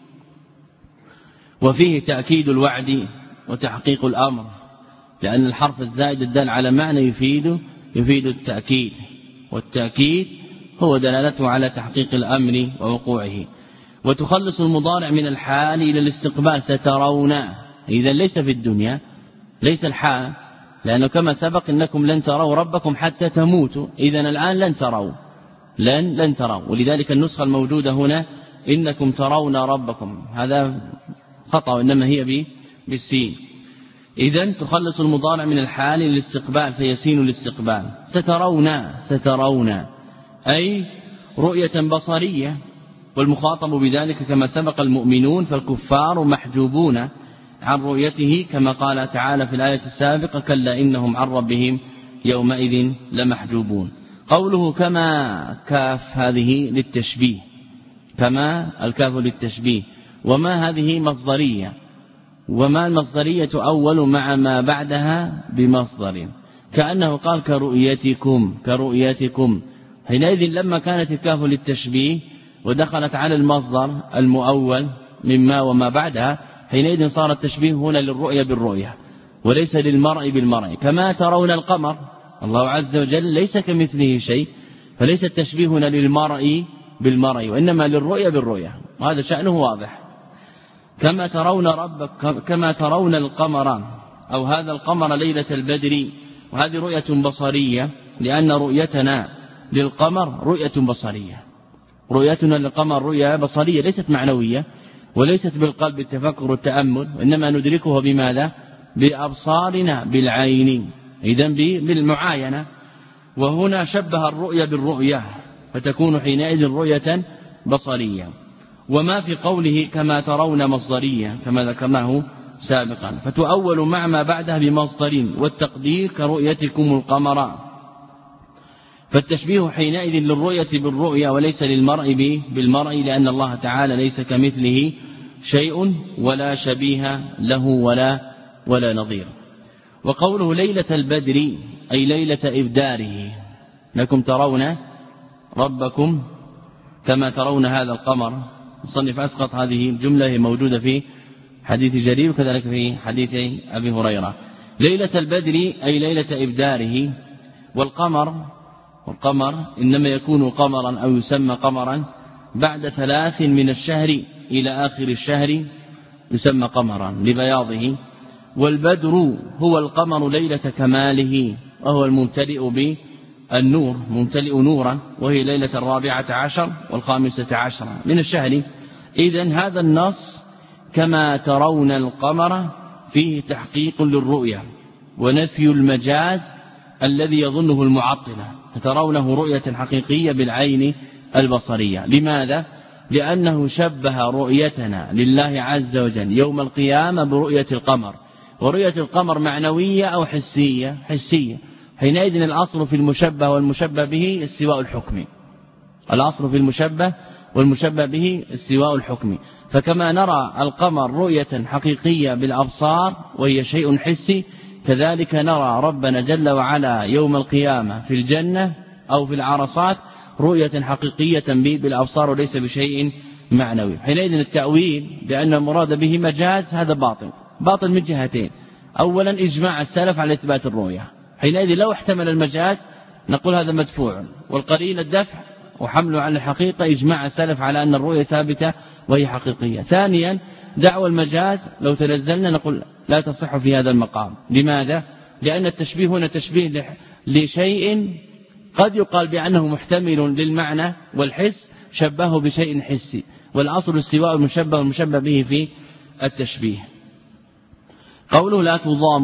وفيه تأكيد الوعد وتحقيق الأمر، لأن الحرف الزائد الدال على معنى يفيد التأكيد، والتأكيد هو دلالته على تحقيق الأمر ووقوعه. وتخلص المضارع من الحال إلى الاستقبال سترون، إذا ليس في الدنيا ليس الحال، لأنه كما سبق إنكم لن تروا ربكم حتى تموتوا، إذن الآن لن تروا. ولذلك النسخة الموجودة هنا إنكم ترون ربكم هذا خطأ، إنما هي بالسين. إذن تخلص المضارع من الحال للاستقبال فيسين الاستقبال. سترون أي رؤية بصرية، والمخاطب بذلك كما سبق المؤمنون، فالكفار محجوبون عن رؤيته كما قال تعالى في الآية السابقة كلا إنهم عن ربهم يومئذ لمحجوبون. قوله كما كاف هذه للتشبيه، كما الكاف للتشبيه، وما هذه مصدرية، وما المصدرية أول مع ما بعدها بمصدر، كأنه قال كرؤيتكم. حينئذ لما كانت الكاف للتشبيه ودخلت على المصدر المؤول مما وما بعدها، حينئذ صار التشبيه هنا للرؤية بالرؤية وليس للمرء بالمرء. كما ترون القمر، الله عز وجل ليس كمثله شيء، فليس التشبيه هنا للمرء بالمرء وإنما للرؤية بالرؤية، وهذا شأنه واضح. كما ترون القمر أو هذا القمر ليلة البدر وهذه رؤية بصرية، لأن رؤيتنا للقمر رؤية بصرية. رؤيتنا للقمر رؤية بصرية ليست معنوية وليست بالقلب التفكر والتأمل، وإنما ندركه بماذا؟ بأبصارنا بالعين، إذن بالمعاينة. وهنا شبه الرؤية بالرؤية فتكون حينئذ رؤية بصرية. وما في قوله كما ترون مصدرية كما ذكرناه سابقا، فتؤول مع ما بعدها بمصدر، والتقدير كرؤيتكم القمر. فالتشبيه حينئذ للرؤية بالرؤية وليس للمرء بالمرء، لأن الله تعالى ليس كمثله شيء ولا شبيه له ولا نظير. وقوله ليلة البدر أي ليلة إبداره، لكم ترون ربكم كما ترون هذا القمر. الصنف أسقط هذه الجملة موجودة في حديث جرير وكذلك في حديث أبي هريرة. ليلة البدر أي ليلة إبداره. والقمر إنما يكون قمرا أو يسمى قمرا بعد 3 من الشهر إلى آخر الشهر يسمى قمرا لبياضه. والبدر هو القمر ليلة كماله، وهو الممتلئ بالنور، ممتلئ نورا، وهي ليلة 14 و15 من الشهر. إذن هذا النص كما ترون القمر فيه تحقيق للرؤية ونفي المجاز الذي يظنه المعطلة، فترونه رؤية حقيقية بالعين البصرية. لماذا؟ لأنه شبه رؤيتنا لله عز وجل يوم القيامة برؤية القمر، ورؤية القمر معنوية أو حسية؟ حينئذ الأصل في المشبه والمشبه به استواء الحكم. الأصل في المشبه والمشبه به استواء الحكم. فكما نرى القمر رؤية حقيقية بالأبصار وهي شيء حسي، كذلك نرى ربنا جل وعلا يوم القيامة في الجنة أو في العرصات رؤية حقيقية بالأبصار وليس بشيء معنوي. حينئذ التأويل بأن المراد به مجاز هذا باطل من جهتين. أولا إجماع السلف على إثبات الرؤية، حينئذ لو احتمل المجاز نقول هذا مدفوع، والقرين الدفع وحمله على الحقيقة إجماع السلف على أن الرؤية ثابتة وهي حقيقية. ثانيا دعوى المجاز لو تنزلنا نقول لا تصح في هذا المقام. لماذا؟ لأن التشبيه هنا تشبيه لشيء قد يقال بأنه محتمل للمعنى والحس، شبهه بشيء حسي، والأصل استواء المشبه والمشبه به في التشبيه. قوله لا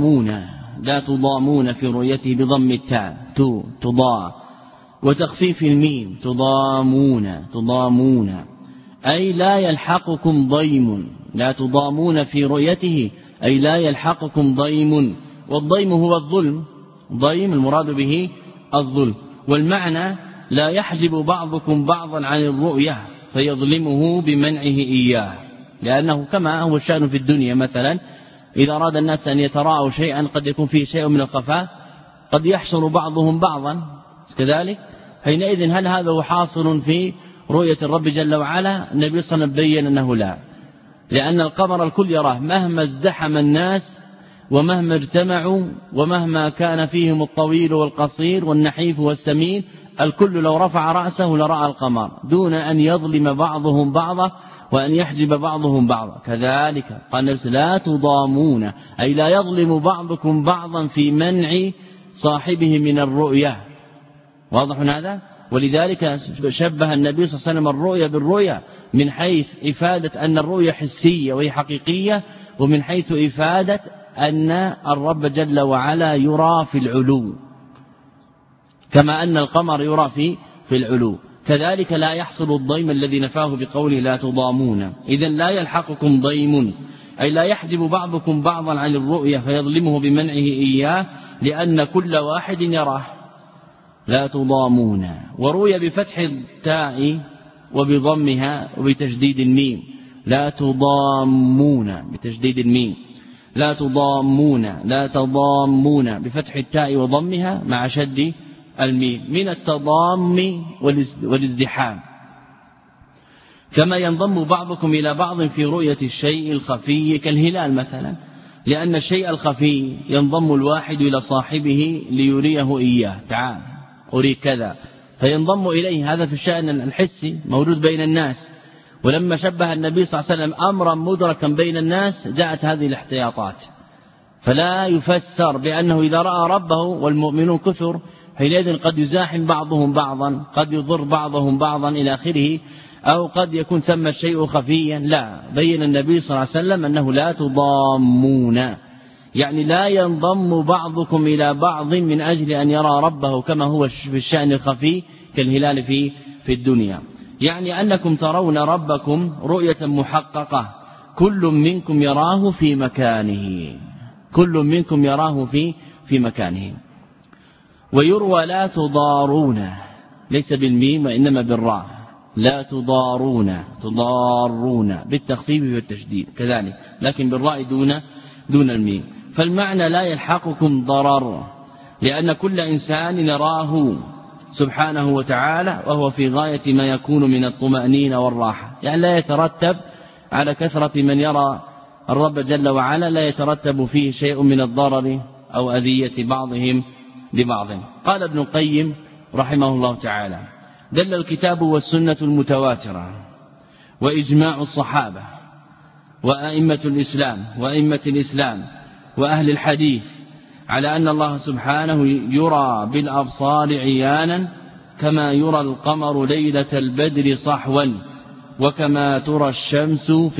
تضامون في رؤيته بضم التاء تضاء وتخفيف الميم تضامون أي لا يلحقكم ضيم. لا تضامون في رؤيته أي لا يلحقكم ضيم، والضيم هو الظلم، ضيم المراد به الظلم. والمعنى لا يحجب بعضكم بعضا عن الرؤية فيظلمه بمنعه إياه، لأنه كما هو الشأن في الدنيا مثلا إذا أراد الناس أن يتراءوا شيئا قد يكون فيه شيء من الخفاء، قد يحشر بعضهم بعضا كذلك. حينئذ هل هذا هو حاصل في رؤية الرب جل وعلا؟ النبي صلى الله عليه وسلم بين أنه لا، لأن القمر الكل يراه مهما ازدحم الناس ومهما اجتمعوا ومهما كان فيهم الطويل والقصير والنحيف والسمين، الكل لو رفع رأسه لرأى القمر دون أن يظلم بعضهم بعضا وأن يحجب بعضهم بعضا. كذلك قال لا تضامون أي لا يظلم بعضكم بعضا في منع صاحبه من الرؤية. واضح هذا؟ ولذلك شبه النبي صلى الله عليه وسلم الرؤية بالرؤية من حيث إفادة أن الرؤية حسية وهي حقيقية، ومن حيث إفادة أن الرب جل وعلا يرى في العلو كما أن القمر يرى في العلو. كذلك لا يحصل الضيم الذي نفاه بقوله لا تضامون. إذن لا يلحقكم ضيم أي لا يحجب بعضكم بعضا عن الرؤية فيظلمه بمنعه إياه، لأن كل واحد يراه. لا تضامون. وروي بفتح التاء وبضمها وبتشديد الميم لا تضامون بتشديد الميم لا تضامون بفتح التاء وضمها مع شد الميم من التضام والازدحام. كما ينضم بعضكم إلى بعض في رؤية الشيء الخفي كالهلال مثلا، لأن الشيء الخفي ينضم الواحد إلى صاحبه ليريه إياه، تعال أريد كذا، فينضم إليه. هذا في الشأن الحسي موجود بين الناس. ولما شبه النبي صلى الله عليه وسلم أمرا مدركا بين الناس جاءت هذه الاحتياطات، فلا يفسر بأنه إذا رأى ربه والمؤمنون كثر حينئذ قد يزاحم بعضهم بعضا، قد يضر بعضهم بعضا إلى آخره، أو قد يكون ثم الشيء خفيا. لا، بين النبي صلى الله عليه وسلم أنه لا تضامون، يعني لا ينضم بعضكم إلى بعض من أجل أن يرى ربه كما هو في الشأن الخفي كالهلال في الدنيا، يعني أنكم ترون ربكم رؤية محققة، كل منكم يراه في مكانه، كل منكم يراه في مكانه. ويروى لا تضارون، ليس بالميم وإنما بالراء، لا تضارون بالتخفيف والتشديد كذلك، لكن بالراء دون الميم. فالمعنى لا يلحقكم ضرر، لأن كل إنسان يراه سبحانه وتعالى وهو في غاية ما يكون من الطمأنينة والراحة، يعني لا يترتب على كثرة من يرى الرب جل وعلا، لا يترتب فيه شيء من الضرر أو أذية بعضهم لبعض. قال ابن القيم رحمه الله تعالى: دل الكتاب والسنة المتواترة وإجماع الصحابة وأئمة الإسلام وأهل الحديث على أن الله سبحانه يرى بالأبصار عيانا كما يرى القمر ليلة البدر صحوا، وكما ترى الشمس في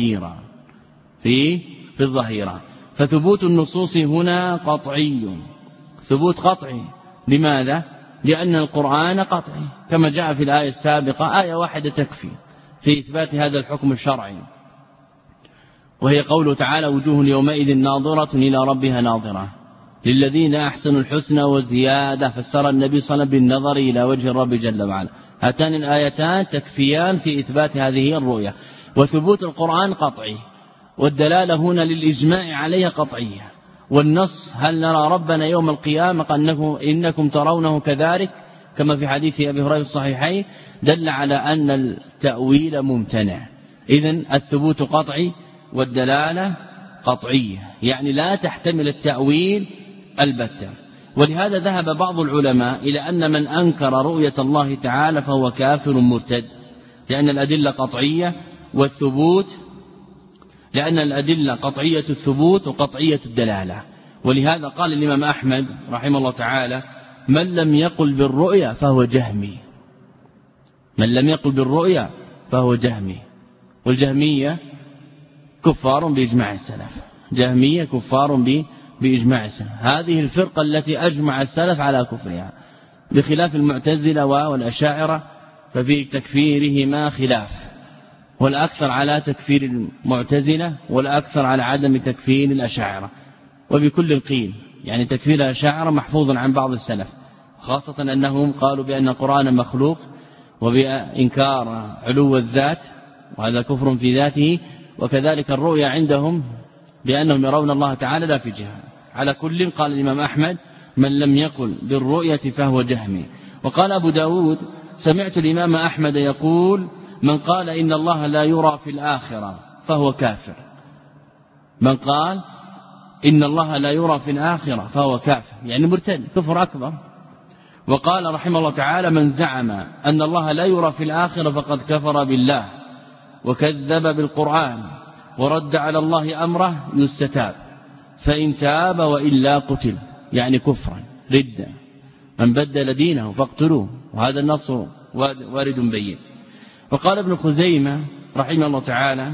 الظهيرة. فثبوت النصوص هنا قطعي، ثبوت قطعي. لماذا؟ لأن القرآن قطعي، كما جاء في الآية السابقة، آية واحدة تكفي في إثبات هذا الحكم الشرعي، وهي قوله تعالى: وجوه يومئذ ناظرة إلى ربها ناظرة، للذين أحسنوا الحسنى وزيادة. فسر النبي صلى الله عليه وسلم بالنظر إلى وجه الرب جل وعلا. هاتان الآيتان تكفيان في إثبات هذه الرؤية. وثبوت القرآن قطعي، والدلالة هنا للإجماع عليها قطعية. والنص: هل نرى ربنا يوم القيامة إنكم ترونه كذلك، كما في حديث أبي هريرة الصحيحين، دل على أن التأويل ممتنع. إذن الثبوت قطعي والدلالة قطعية، يعني لا تحتمل التأويل البتة. ولهذا ذهب بعض العلماء إلى أن من أنكر رؤية الله تعالى فهو كافر مرتد، لأن الأدلة قطعية والثبوت، لأن الأدلة قطعية الثبوت وقطعية الدلالة. ولهذا قال الإمام أحمد رحمه الله تعالى: من لم يقل بالرؤيا فهو جهمي، من لم يقل بالرؤيا فهو جهمي. والجهمية كفار بإجماع السلف، جهمية كفار بإجماع السلف، هذه الفرقة التي أجمع السلف على كفرها، بخلاف المعتزلة والأشاعرة ففي تكفيرهما خلاف، والأكثر على تكفير المعتزلة والأكثر على عدم تكفير الأشاعرة. وبكل قيل يعني تكفير الأشاعرة محفوظ عن بعض السلف، خاصة أنهم قالوا بأن القرآن مخلوق، وبإنكار علو الذات وهذا كفر في ذاته، وكذلك الرؤيا عندهم بأنهم يرون الله تعالى لا في جهة. على كل قال الإمام أحمد: من لم يقل بالرؤية فهو جهمي. وقال أبو داود: سمعت الإمام أحمد يقول: من قال إن الله لا يرى في الآخرة فهو كافر. من قال إن الله لا يرى في الآخرة فهو كافر، يعني مرتد، كفر أكبر. وقال رحمه الله تعالى: من زعم أن الله لا يرى في الآخرة فقد كفر بالله وكذب بالقرآن ورد على الله أمره يستتاب، فإن تاب وإلا قتل، يعني كفرا ردا. من بدل دينه فاقتلوه، وهذا النص وارد بين. وقال ابن خزيمة رحمه الله تعالى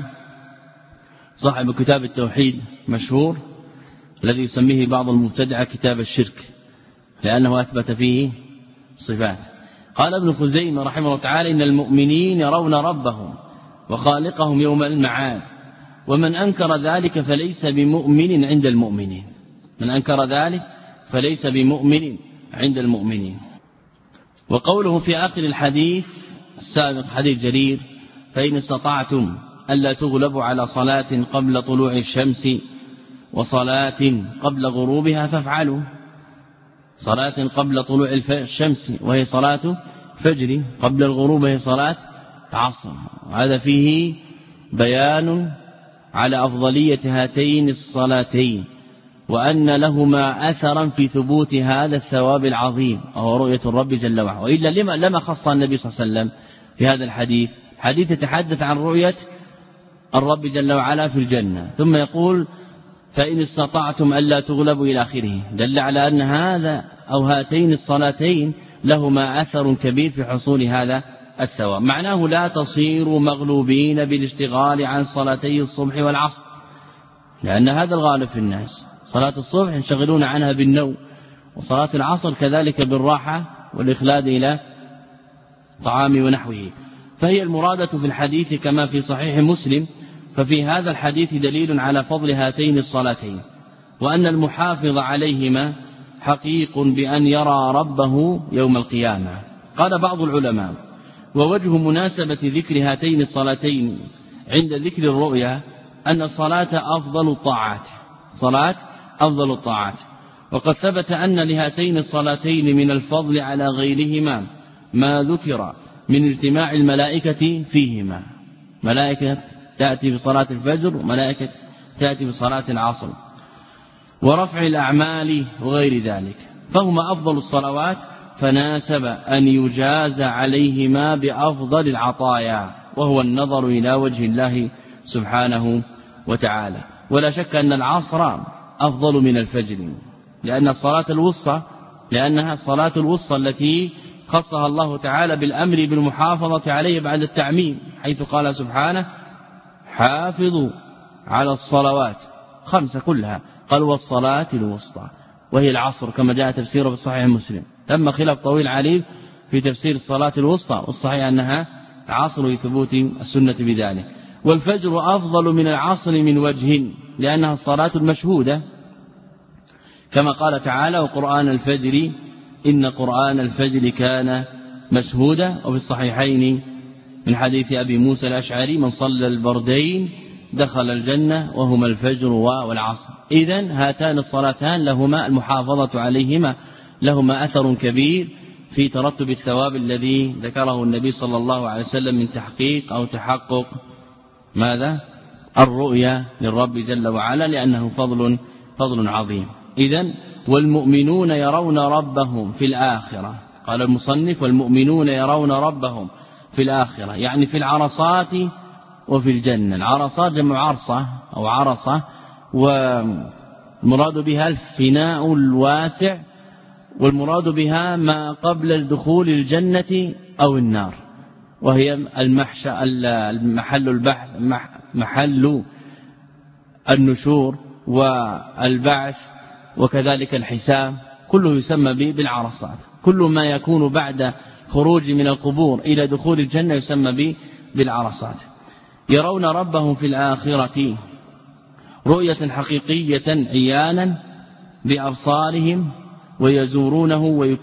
صاحب كتاب التوحيد مشهور الذي يسميه بعض المبتدعة كتاب الشرك، لأنه أثبت فيه صفات. قال ابن خزيمة رحمه الله تعالى: إن المؤمنين يرون ربهم وخالقهم يوم المعاد، ومن أنكر ذلك فليس بمؤمن عند المؤمنين، من أنكر ذلك فليس بمؤمن عند المؤمنين. وقوله في آخر الحديث السابق حديث جرير: فإن استطعتم ألا تغلبوا على صلاة قبل طلوع الشمس وصلاة قبل غروبها فافعلوا. صلاة قبل طلوع الشمس وهي صلاة فجر، قبل الغروب وهي صلاة عصر. هذا فيه بيان على أفضلية هاتين الصلاتين، وأن لهما أثرا في ثبوت هذا الثواب العظيم وهو رؤية الرب جل وعلا. وإلا لما خص النبي صلى الله عليه وسلم في هذا الحديث؟ حديث يتحدث عن رؤية الرب جل وعلا في الجنة، ثم يقول: فإن استطعتم ألا تغلبوا إلى آخره. دل على أن هذا أو هاتين الصلاتين لهما أثر كبير في حصول هذا الثواب. معناه لا تصيروا مغلوبين بالاشتغال عن صلاتي الصبح والعصر، لأن هذا الغالب في الناس، صلاة الصبح ينشغلون عنها بالنوم، وصلاة العصر كذلك بالراحة والإخلاد إلى طعام ونحوه. فهي المرادة في الحديث كما في صحيح مسلم. ففي هذا الحديث دليل على فضل هاتين الصلاتين، وأن المحافظ عليهما حقيق بأن يرى ربه يوم القيامة. قال بعض العلماء: ووجه مناسبة ذكر هاتين الصلاتين عند ذكر الرؤيا أن الصلاة أفضل الطاعات، صلاة أفضل الطاعات، وقد ثبت أن لهاتين الصلاتين من الفضل على غيرهما ما ذكر من اجتماع الملائكة فيهما، ملائكة تأتي بصلاة الفجر وملائكة تأتي بصلاة العصر، ورفع الأعمال وغير ذلك، فهما أفضل الصلوات، فناسب أن يجاز عليهما بأفضل العطايا، وهو النظر إلى وجه الله سبحانه وتعالى. ولا شك أن العصر أفضل من الفجر، لأنها الصلاة الوسطى التي خصها الله تعالى بالأمر بالمحافظة عليه بعد التعميم، حيث قال سبحانه: حافظوا على الصلوات 5 كلها، قال والصلاة الوسطى، وهي العصر كما جاء تفسيره في صحيح مسلم. تم خلاف طويل عليه في تفسير الصلاة الوسطى، والصحيح أنها عصر لثبوت السنة بذلك. والفجر أفضل من العصر من وجه، لأنها الصلاة المشهودة، كما قال تعالى: وقرآن الفجر إن قرآن الفجر كان مشهودا. وفي الصحيحين من حديث أبي موسى الأشعري: من صلى البردين دخل الجنة، وهما الفجر والعصر. إذن هاتان الصلاتان لهما المحافظة عليهما لهما أثر كبير في ترتب الثواب الذي ذكره النبي صلى الله عليه وسلم من تحقيق أو تحقق ماذا؟ الرؤيا للرب جل وعلا، لأنه فضل عظيم. إذن والمؤمنون يرون ربهم في الآخرة، قال المصنف: والمؤمنون يرون ربهم في الآخرة، يعني في العرصات وفي الجنة. العرصات جمع عرصة أو عرصة، والمراد بها الفناء الواسع، والمراد بها ما قبل الدخول الجنة أو النار، وهي المحل البحث، محل النشور والبعث وكذلك الحساب، كله يسمى بالعرصات. كل ما يكون بعد خروج من القبور إلى دخول الجنة يسمى بالعرصات. يرون ربهم في الآخرة رؤية حقيقية عيانا بأبصارهم، ويزورونه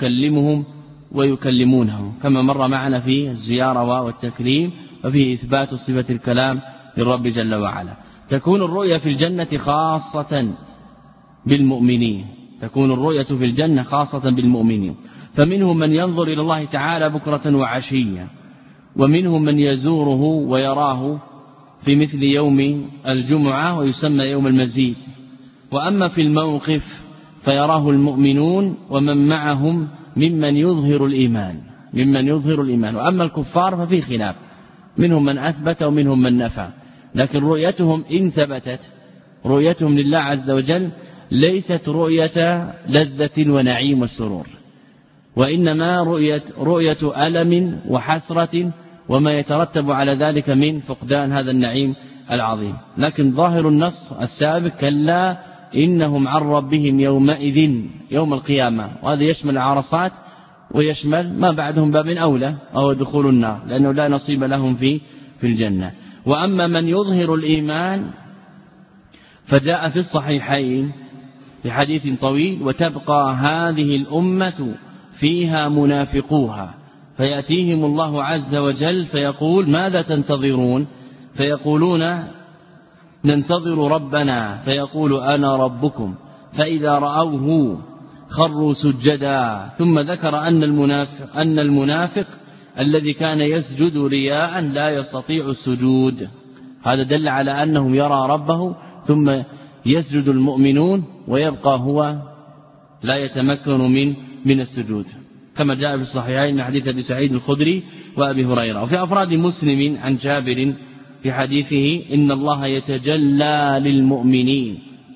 ويكلمونه، كما مر معنا في الزيارة والتكريم، وفيه إثبات صفة الكلام للرب جل وعلا. تكون الرؤية في الجنة خاصة بالمؤمنين، تكون الرؤية في الجنة خاصة بالمؤمنين، فمنهم من ينظر إلى الله تعالى بكرة وعشية، ومنهم من يزوره ويراه في مثل يوم الجمعة ويسمى يوم المزيد. وأما في الموقف فيراه المؤمنون ومن معهم ممن يظهر الإيمان، وأما الكفار ففي خلاف، منهم من أثبت ومنهم من نفى. لكن رؤيتهم إن ثبتت، رؤيتهم لله عز وجل ليست رؤية لذة ونعيم والسرور، وإنما رؤية ألم وحسرة وما يترتب على ذلك من فقدان هذا النعيم العظيم. لكن ظاهر النص السابق: كلا إنهم عن ربهم يومئذ يوم القيامة، وهذا يشمل العرصات ويشمل ما بعدهم باب أولى، أو دخول النار، لأنه لا نصيب لهم في الجنة. وأما من يظهر الإيمان فجاء في الصحيحين في حديث طويل: وتبقى هذه الأمة فيها منافقوها، فيأتيهم الله عز وجل فيقول: ماذا تنتظرون؟ فيقولون: ننتظر ربنا، فيقول: أنا ربكم، فإذا رأوه خروا سجدا. ثم ذكر أن المنافق الذي كان يسجد رياء لا يستطيع السجود. هذا دل على أنه يرى ربه، ثم يسجد المؤمنون ويبقى هو لا يتمكن من السجود، كما جاء في الصحيحين من حديث أبي سعيد الخدري وأبي هريرة. وفي أفراد مسلم عن جابر في حديثه: إن الله يتجلى للمؤمنين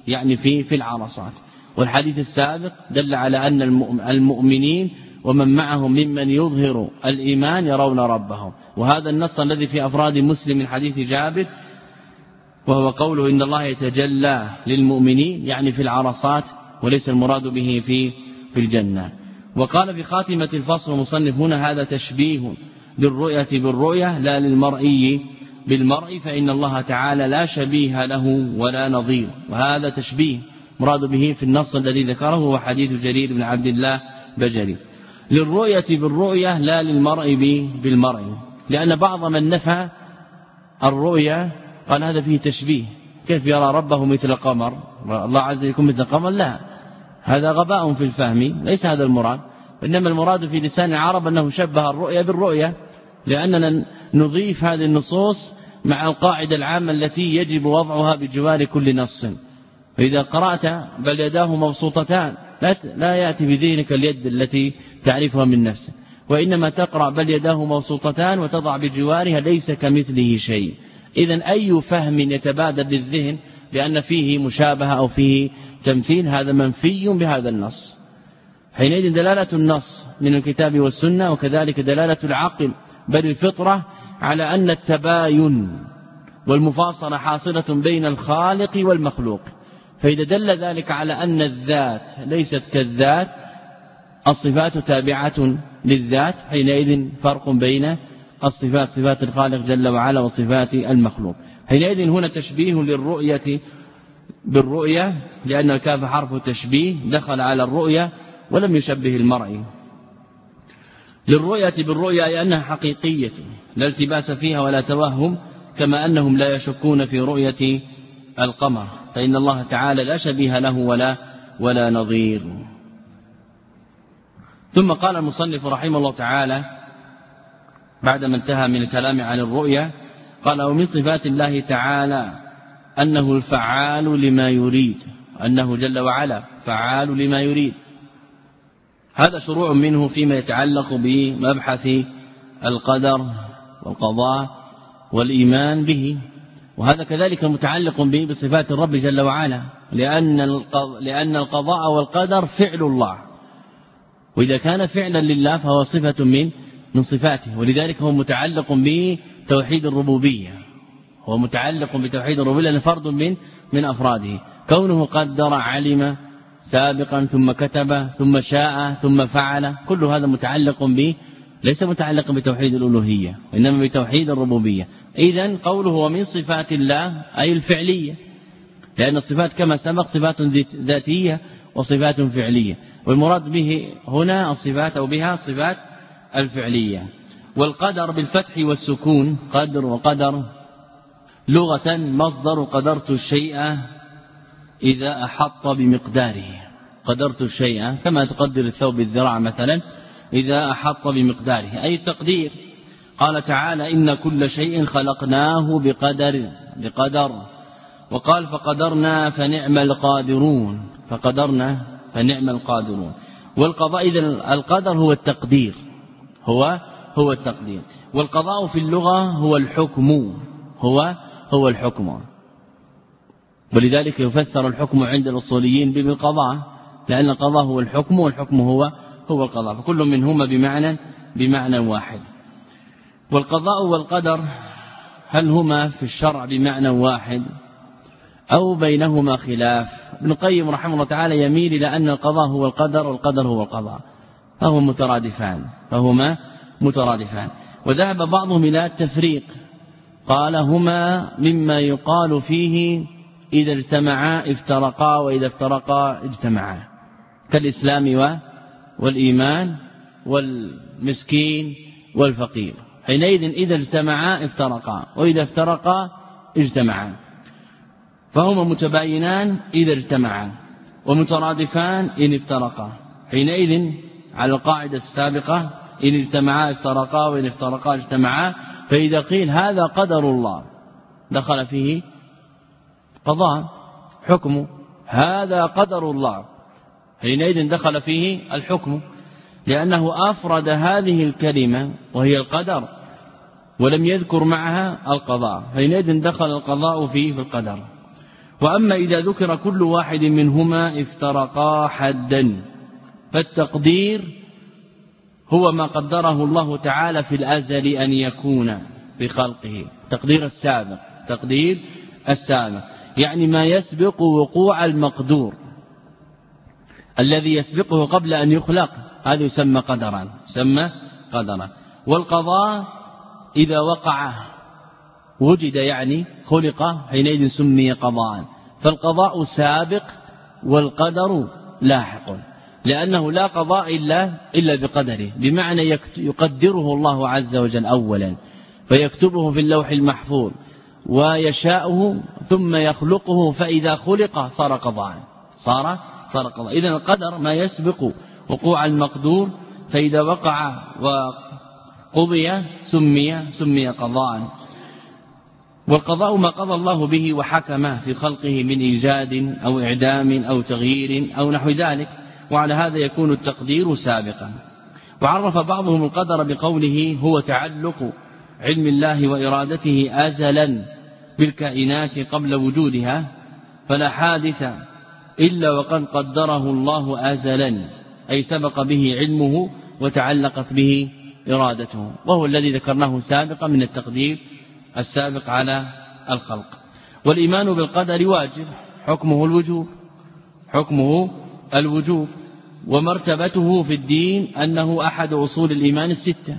يعني في العرصات. والحديث السابق دل على أن المؤمنين ومن معهم ممن يظهر الإيمان يرون ربهم. وهذا النص الذي في أفراد مسلم من حديث جابر وهو قوله إن الله يتجلى للمؤمنين يعني في العرصات وليس المراد به في الجنة. وقال في خاتمة الفصل المصنف هنا هذا تشبيه للرؤية بالرؤية لا للمرئي بالمرء فإن الله تعالى لا شبيه له ولا نظير. وهذا تشبيه مراد به في النص الذي ذكره هو حديث جرير بن عبد الله بجري. للرؤية بالرؤية لا للمرء بالمرء لأن بعض من نفى الرؤية قال هذا فيه تشبيه كيف يرى ربه مثل قمر الله عز وجل يكون مثل قمر لا هذا غباء في الفهم ليس هذا المراد إنما المراد في لسان العرب أنه شبه الرؤية بالرؤية لأننا نضيف هذه النصوص مع القاعدة العامة التي يجب وضعها بجوار كل نص. فإذا قرأت بل يداه مبسوطتان لا يأتي بذهنك اليد التي تعرفها من نفسه وإنما تقرأ بل يداه مبسوطتان وتضع بجوارها ليس كمثله شيء. إذن أي فهم يتبادر للذهن لأن فيه مشابهة أو فيه تمثيل هذا منفي بهذا النص. حينئذ دلالة النص من الكتاب والسنة وكذلك دلالة العقل بل الفطرة على أن التباين والمفاصلة حاصلة بين الخالق والمخلوق. فإذا دل ذلك على أن الذات ليست كالذات الصفات تابعة للذات حينئذ فرق بين الصفات صفات الخالق جل وعلا وصفات المخلوق. حينئذ هنا تشبيه للرؤية بالرؤية لأن الكاف حرف تشبيه دخل على الرؤية ولم يشبه المرء. للرؤية بالرؤية لأنها حقيقية لا التباس فيها ولا توهم كما أنهم لا يشكون في رؤية القمر فإن الله تعالى لا شبيه له ولا نظير. ثم قال المصنف رحمه الله تعالى بعدما انتهى من الكلام عن الرؤية قال ومن صفات الله تعالى أنه الفعال لما يريد أنه جل وعلا فعال لما يريد. هذا شروع منه فيما يتعلق بمبحث القدر والقضاء والإيمان به وهذا كذلك متعلق به بصفات الرب جل وعلا لأن القضاء والقدر فعل الله وإذا كان فعلا لله فهو صفة من صفاته ولذلك هو متعلق بتوحيد الربوبية هو متعلق بتوحيد الربوبية لأنه فرد من أفراده كونه قدر علم سابقا ثم كتب ثم شاء ثم فعل كل هذا متعلق به ليس متعلق بتوحيد الألوهية إنما بتوحيد الربوبية. إذن قوله ومن صفات الله أي الفعلية لأن الصفات كما سبق صفات ذاتية وصفات فعلية والمراد به هنا الصفات أو بها الصفات الفعلية. والقدر بالفتح والسكون قدر وقدر لغة مصدر قدرت الشيء إذا أحط بمقداره قدرت الشيء كما تقدر الثوب الذراع مثلا إذا أحط بمقداره أي التقدير. قال تعالى إن كل شيء خلقناه بقدر وقال فقدرنا فنعم القادرون فقدرنا فنعم القادرون. والقضاء إذن القدر هو التقدير هو التقدير والقضاء في اللغة هو الحكم هو الحكم ولذلك يفسر الحكم عند الأصوليين بالقضاء لأن القضاء هو الحكم والحكم هو القضاء فكل منهما بمعنى واحد. والقضاء والقدر هل هما في الشرع بمعنى واحد أو بينهما خلاف؟ ابن القيم رحمه الله تعالى يميل إلى أن القضاء هو القدر والقدر هو القضاء فهما مترادفان وذهب بعضهم إلى التفريق قال هما مما يقال فيه إذا اجتمعا افترقا وإذا افترقا اجتمعا كالإسلام والإيمان والمسكين والفقير حينئذ إذا اجتمعا افترقا وإذا افترقا اجتمعا فهما متباينان إذا اجتمعا ومترادفان إن افترقا حينئذ على القاعدة السابقة إن اجتمعا افترقا وإن افترقا اجتمعا. فإذا قيل هذا قدر الله دخل فيه قضاء حكم هذا قدر الله حينئذ دخل فيه الحكم لأنه أفرد هذه الكلمة وهي القدر ولم يذكر معها القضاء حينئذ دخل القضاء فيه في القدر. وأما إذا ذكر كل واحد منهما افترقا حدا، فالتقدير هو ما قدره الله تعالى في الأزل أن يكون بخلقه، تقدير السابق يعني ما يسبق وقوع المقدور الذي يسبقه قبل أن يخلق، هذا يسمى قدرا. والقضاء إذا وقع وجد يعني خلق حينئذ سمي قضاء، فالقضاء سابق والقدر لاحق، لأنه لا قضاء إلا بقدره، بمعنى يقدره الله عز وجل أولا فيكتبه في اللوح المحفوظ ويشاءه ثم يخلقه، فإذا خلق صار قضاء. إذن القدر ما يسبق وقوع المقدور، فإذا وقع وقضي سمي قضاء. والقضاء ما قضى الله به وحكم في خلقه من إيجاد أو إعدام أو تغيير أو نحو ذلك، وعلى هذا يكون التقدير سابقا. وعرف بعضهم القدر بقوله هو تعلق علم الله وإرادته أزلا بالكائنات قبل وجودها، فلا حادث إلا وقد قدره الله أزلا، أي سبق به علمه وتعلقت به إرادته، وهو الذي ذكرناه سابقا من التقدير السابق على الخلق. والإيمان بالقدر واجب، حكمه الوجوب، ومرتبته في الدين أنه أحد أصول الإيمان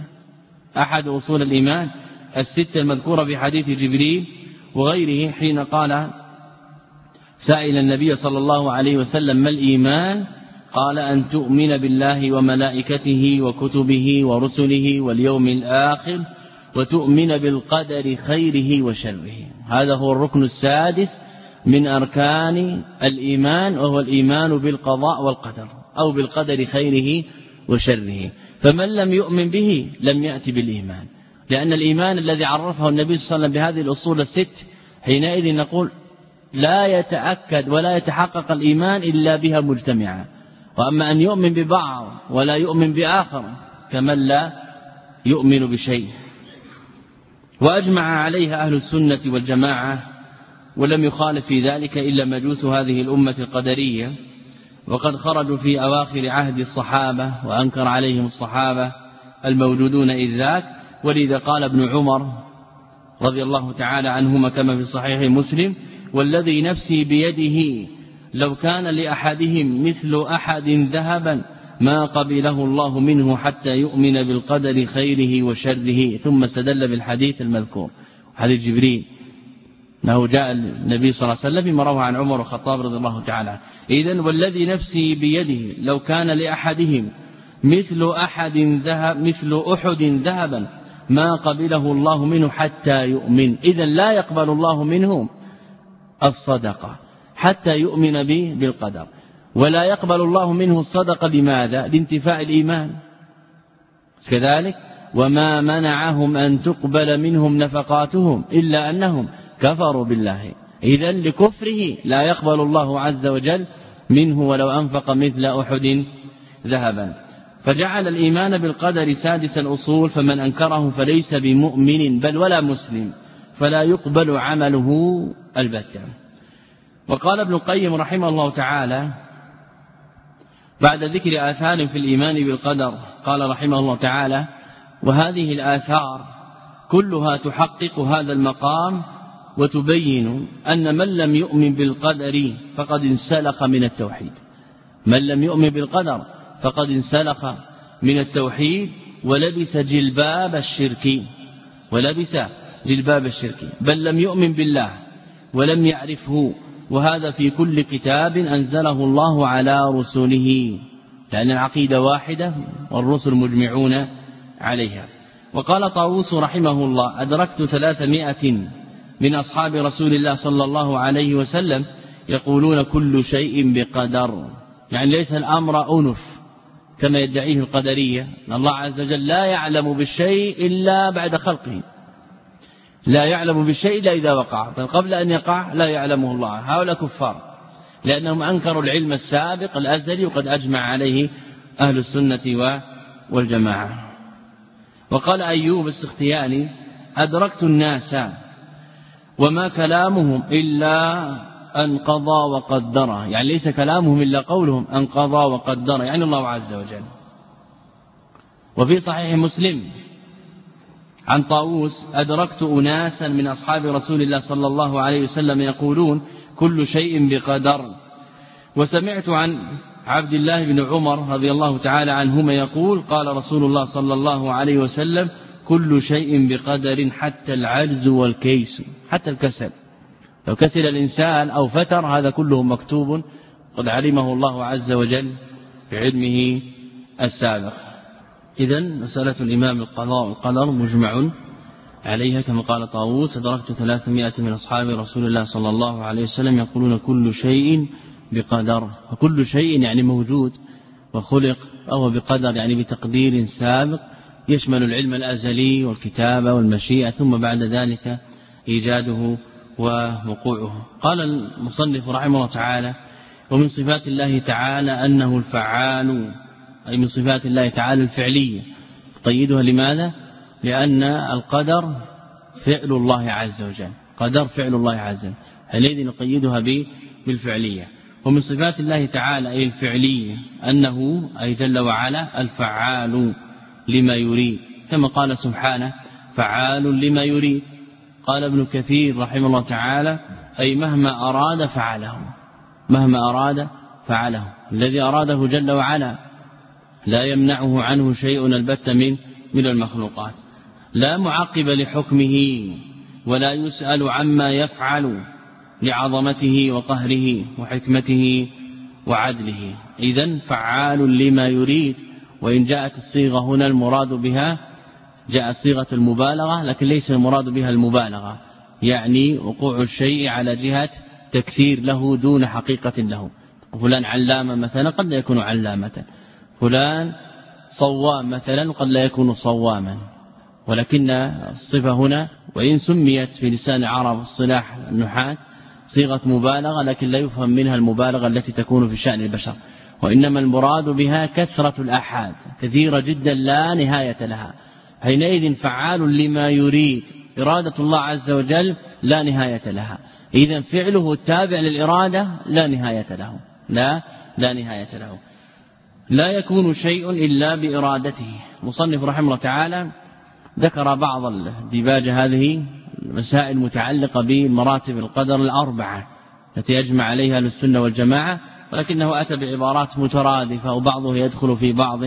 الستة المذكورة في حديث جبريل وغيره، حين قال سائل النبي صلى الله عليه وسلم ما الإيمان؟ قال أن تؤمن بالله وملائكته وكتبه ورسله واليوم الآخر وتؤمن بالقدر خيره وشره. هذا هو الركن السادس من أركان الإيمان، وهو الإيمان بالقضاء والقدر أو بالقدر خيره وشره. فمن لم يؤمن به لم يأتي بالإيمان، لأن الإيمان الذي عرفه النبي صلى الله عليه وسلم بهذه الأصول الست حينئذ نقول لا يتأكد ولا يتحقق الإيمان إلا بها مجتمعا. وأما أن يؤمن ببعض ولا يؤمن بآخر كمن لا يؤمن بشيء. وأجمع عليها أهل السنة والجماعة، ولم يخالف في ذلك إلا مجوس هذه الأمة القدرية، وقد خرجوا في أواخر عهد الصحابة وأنكر عليهم الصحابة الموجودون إذ ذاك. ولذا قال ابن عمر رضي الله تعالى عنهما كما في صحيح مسلم والذي نفسي بيده لو كان لأحدهم مثل أحد ذهبا ما قبله الله منه حتى يؤمن بالقدر خيره وشره. ثم استدل بالحديث المذكور حديث جبريل أنه جاء النبي صلى الله عليه وسلم فيما روى عن عمر الخطاب رضي الله تعالى. إذن والذي نفسي بيده لو كان لأحدهم مثل أحد ذهبا ما قبله الله منه حتى يؤمن. إذن لا يقبل الله منهم الصدقة حتى يؤمن به بالقدر، ولا يقبل الله منه الصدقة لماذا؟ لانتفاء الإيمان. كذلك وما منعهم أن تقبل منهم نفقاتهم إلا أنهم كفروا بالله. إذن لكفره لا يقبل الله عز وجل منه ولو أنفق مثل أحد ذهبا. فجعل الإيمان بالقدر سادس الأصول، فمن أنكره فليس بمؤمن بل ولا مسلم، فلا يقبل عمله البتة. وقال ابن القيم رحمه الله تعالى بعد ذكر آثار في الإيمان بالقدر قال رحمه الله تعالى وهذه الآثار كلها تحقق هذا المقام وتبين أن من لم يؤمن بالقدر فقد انسلخ من التوحيد. من لم يؤمن بالقدر فقد انسلخ من التوحيد ولبس جلباب الشرك بل لم يؤمن بالله ولم يعرفه، وهذا في كل كتاب أنزله الله على رسله، لأن العقيدة واحدة والرسل مجمعون عليها. وقال طاووس رحمه الله أدركت 300 من أصحاب رسول الله صلى الله عليه وسلم يقولون كل شيء بقدر، يعني ليس الأمر أنف كما يدعيه القدرية، أن الله عز وجل لا يعلم بالشيء إلا بعد خلقه، لا يعلم بالشيء إلا إذا وقع، فقبل أن يقع لا يعلمه الله. هؤلاء كفار لأنهم أنكروا العلم السابق الأزلي، وقد أجمع عليه أهل السنة والجماعة. وقال أيوب السختياني أدركت الناس وما كلامهم إلا أن قضى وقدر، يعني ليس كلامهم إلا قولهم أن قضى وقدر، يعني الله عز وجل. وفي صحيح مسلم عن طاووس: أدركت أناسا من أصحاب رسول الله صلى الله عليه وسلم يقولون كل شيء بقدر. وسمعت عن عبد الله بن عمر رضي الله تعالى عنهما يقول: قال رسول الله صلى الله عليه وسلم: كل شيء بقدر حتى العجز والكيس، حتى الكسل، لو كسل الإنسان أو فتر هذا كله مكتوب قد علمه الله عز وجل بعلمه السابق. إذن مسألة الإمام القضاء والقدر مجمع عليها، كما قال طاووس: أدركت 300 من أصحاب رسول الله صلى الله عليه وسلم يقولون كل شيء بقدر. وكل شيء يعني موجود وخلق، أو بقدر يعني بتقدير سابق يشمل العلم الأزلي والكتابة والمشيئة، ثم بعد ذلك إيجاده ووقوعه. قال المصنف رحمه الله تعالى: ومن صفات الله تعالى أنه الفعال، أي من صفات الله تعالى الفعلية. قيدها لماذا؟ لأن القدر فعل الله عز وجل، قدر فعل الله عز وجل، حينئذ نقيدها بالفعلية. ومن صفات الله تعالى أي الفعلية أنه أي جل وعلا الفعال لما يريد، كما قال سبحانه: فعال لما يريد. قال ابن كثير رحمه الله تعالى: أي مهما أراد فعله، مهما أراد فعله. الذي أراده جل وعلا لا يمنعه عنه شيء البتة من المخلوقات، لا معقب لحكمه ولا يسأل عما يفعل لعظمته وقهره وحكمته وعدله. إذن فعال لما يريد. وإن جاءت الصيغة هنا المراد بها جاءت صيغة المبالغة، لكن ليس المراد بها المبالغة، يعني وقوع الشيء على جهة تكثير له دون حقيقة له. فلان علامة مثلا قد لا يكون علامة، فلان صوام مثلا قد لا يكون صواما. ولكن الصفة هنا وإن سميت في لسان العرب الصلاح النحاة صيغة مبالغة، لكن لا يفهم منها المبالغة التي تكون في شأن البشر، وإنما المراد بها كثرة الآحاد، كثيرة جدا لا نهاية لها. حينئذ فعال لما يريد، إرادة الله عز وجل لا نهاية لها. إذن فعله التابع للإرادة لا نهاية له، لا نهاية له. لا يكون شيء إلا بإرادته. مصنف رحمه الله تعالى ذكر بعض الديباج هذه المسائل المتعلقة بمراتب القدر الأربعة التي يجمع عليها السنة والجماعة، ولكنه أتى بعبارات مترادفة وبعضه يدخل في بعض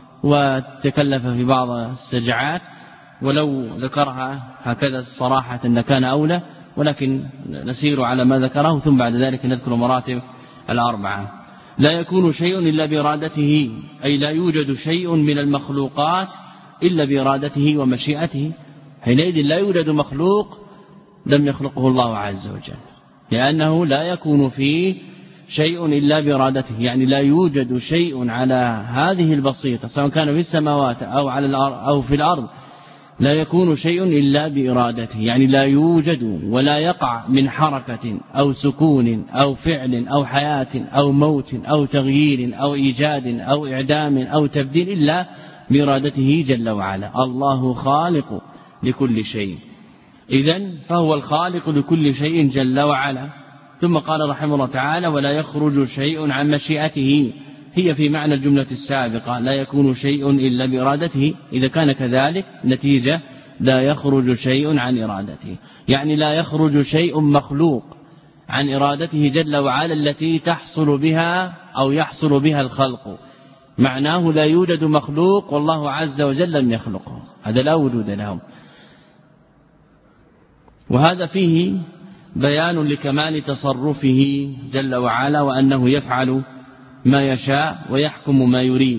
وتكلف في بعض السجعات، ولو ذكرها هكذا صراحة لكان أولى، ولكن نسير على ما ذكره ثم بعد ذلك نذكر مراتب الأربعة. لا يكون شيء إلا بإرادته، أي لا يوجد شيء من المخلوقات إلا بإرادته ومشيئته. حينئذ لا يوجد مخلوق لم يخلقه الله عز وجل، لأنه لا يكون فيه شيء إلا بإرادته، يعني لا يوجد شيء على هذه البسيطة سواء كان في السماوات أو على الأرض أو في الأرض، لا يكون شيء إلا بإرادته، يعني لا يوجد ولا يقع من حركة أو سكون أو فعل أو حياة أو موت أو تغيير أو إيجاد أو إعدام أو تبديل إلا بإرادته جل وعلا. الله خالق لكل شيء، إذن فهو الخالق لكل شيء جل وعلا. ثم قال رحمه الله تعالى: ولا يخرج شيء عن مشيئته، هي في معنى الجملة السابقة، لا يكون شيء إلا بإرادته. إذا كان كذلك نتيجة لا يخرج شيء عن إرادته، يعني لا يخرج شيء مخلوق عن إرادته جل وعلا التي تحصل بها أو يحصل بها الخلق. معناه لا يوجد مخلوق والله عز وجل لم يخلقه، هذا لا وجود له. وهذا فيه بيان لكمال تصرفه جل وعلا، وأنه يفعل ما يشاء ويحكم ما يريد،